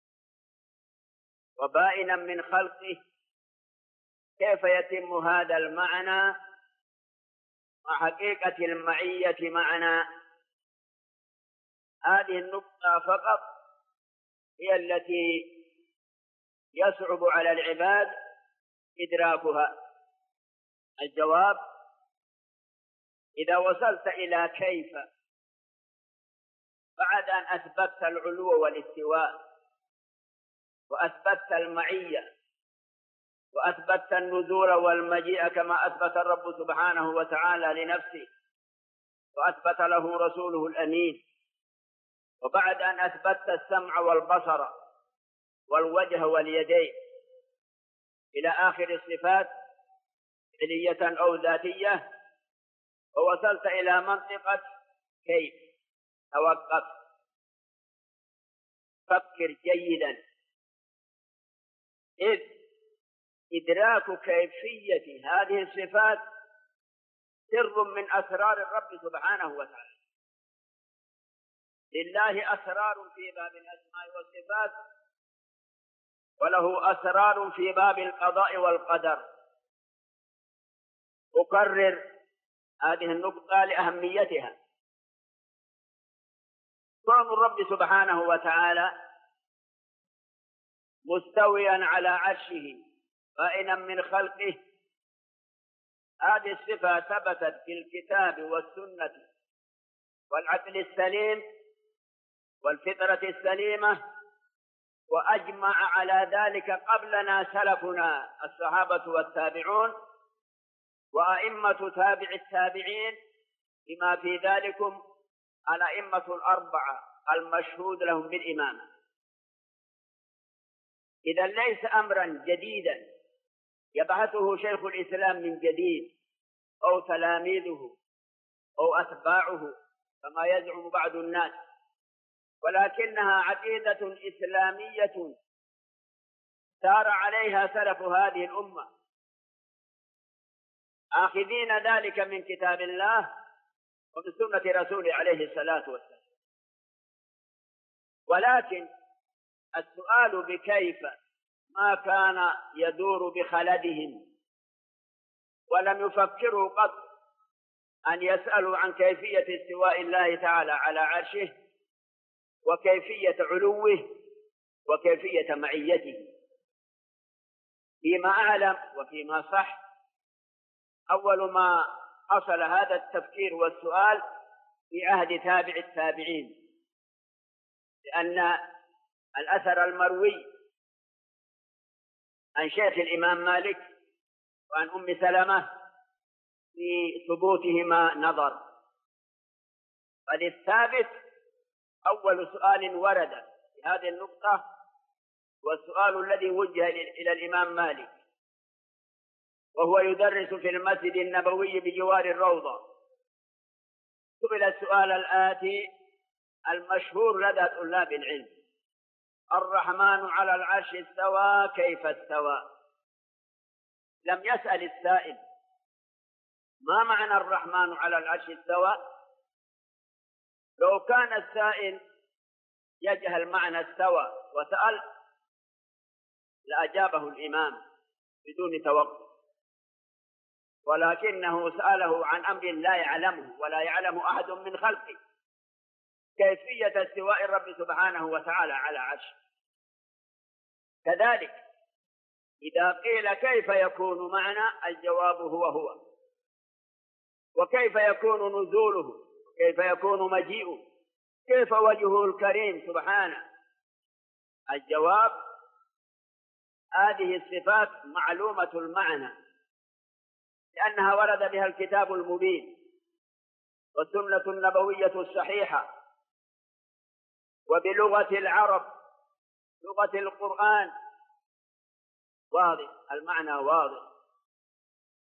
وبائنا من خلقه، كيف يتم هذا المعنى مع حقيقة المعية معنا. هذه النقطة فقط هي التي يصعب على العباد إدراكها. الجواب: إذا وصلت إلى كيف بعد أن أثبتت العلو والاستواء وأثبتت المعية وأثبتت النزول والمجيء كما أثبت الرب سبحانه وتعالى لنفسه وأثبت له رسوله الأمين، وبعد أن أثبتت السمع والبصر والوجه واليدين إلى آخر الصفات فعلية أو ذاتية، ووصلت إلى منطقة كيف، توقف، فكر جيدا، إذ إدراك كيفية هذه الصفات سر من أسرار الرب سبحانه وتعالى. لله أسرار في باب الأسماء والصفات، وله أسرار في باب القضاء والقدر. أكرر هذه النقطة لأهميتها. كون الرب سبحانه وتعالى مستويا على عرشه بائنا من خلقه، هذه الصفة ثبتت في الكتاب والسنة والعقل السليم والفطرة السليمة، وأجمع على ذلك قبلنا سلفنا الصحابة والتابعون وأئمة تابع التابعين، بما في ذلكم الأئمة الأربعة المشهود لهم بالإمامة. إذا ليس أمرا جديدا يبحثه شيخ الإسلام من جديد أو تلاميذه أو أتباعه كما يزعم بعض الناس، ولكنها عقيدة إسلامية سار عليها سلف هذه الأمة آخذين ذلك من كتاب الله ومن سنة رسوله عليه الصلاة والسلام. ولكن السؤال بكيف ما كان يدور بخلدهم، ولم يفكروا قط أن يسألوا عن كيفية استواء الله تعالى على عرشه وكيفية علوه وكيفية معيته. فيما أعلم وفيما صح، أول ما حصل هذا التفكير والسؤال في عهد تابع التابعين، لأن الأثر المروي عن شيخ الإمام مالك وعن أم سلمة في ثبوتهما نظر. فللثابت أول سؤال ورد في هذه النقطة والسؤال الذي وجه إلى الإمام مالك وهو يدرس في المسجد النبوي بجوار الروضة. سئل السؤال الآتي المشهور لدى طلاب العلم: الرحمن على العرش استوى، كيف استوى؟ لم يسأل السائل ما معنى الرحمن على العرش استوى. لو كان السائل يجهل معنى استوى وسأل لأجابه الإمام بدون توقف، ولكنه سأله عن أمر لا يعلمه ولا يعلم أحد من خلقه، كيفية استواء الرب سبحانه وتعالى على عرشه. كذلك إذا قيل كيف يكون معنا، الجواب هو هو. وكيف يكون نزوله، كيف يكون مجيئه، كيف وجهه الكريم سبحانه، الجواب هذه الصفات معلومة المعنى، لأنها ورد بها الكتاب المبين والسنة النبوية الصحيحة، وبلغة العرب لغة القرآن واضح، المعنى واضح.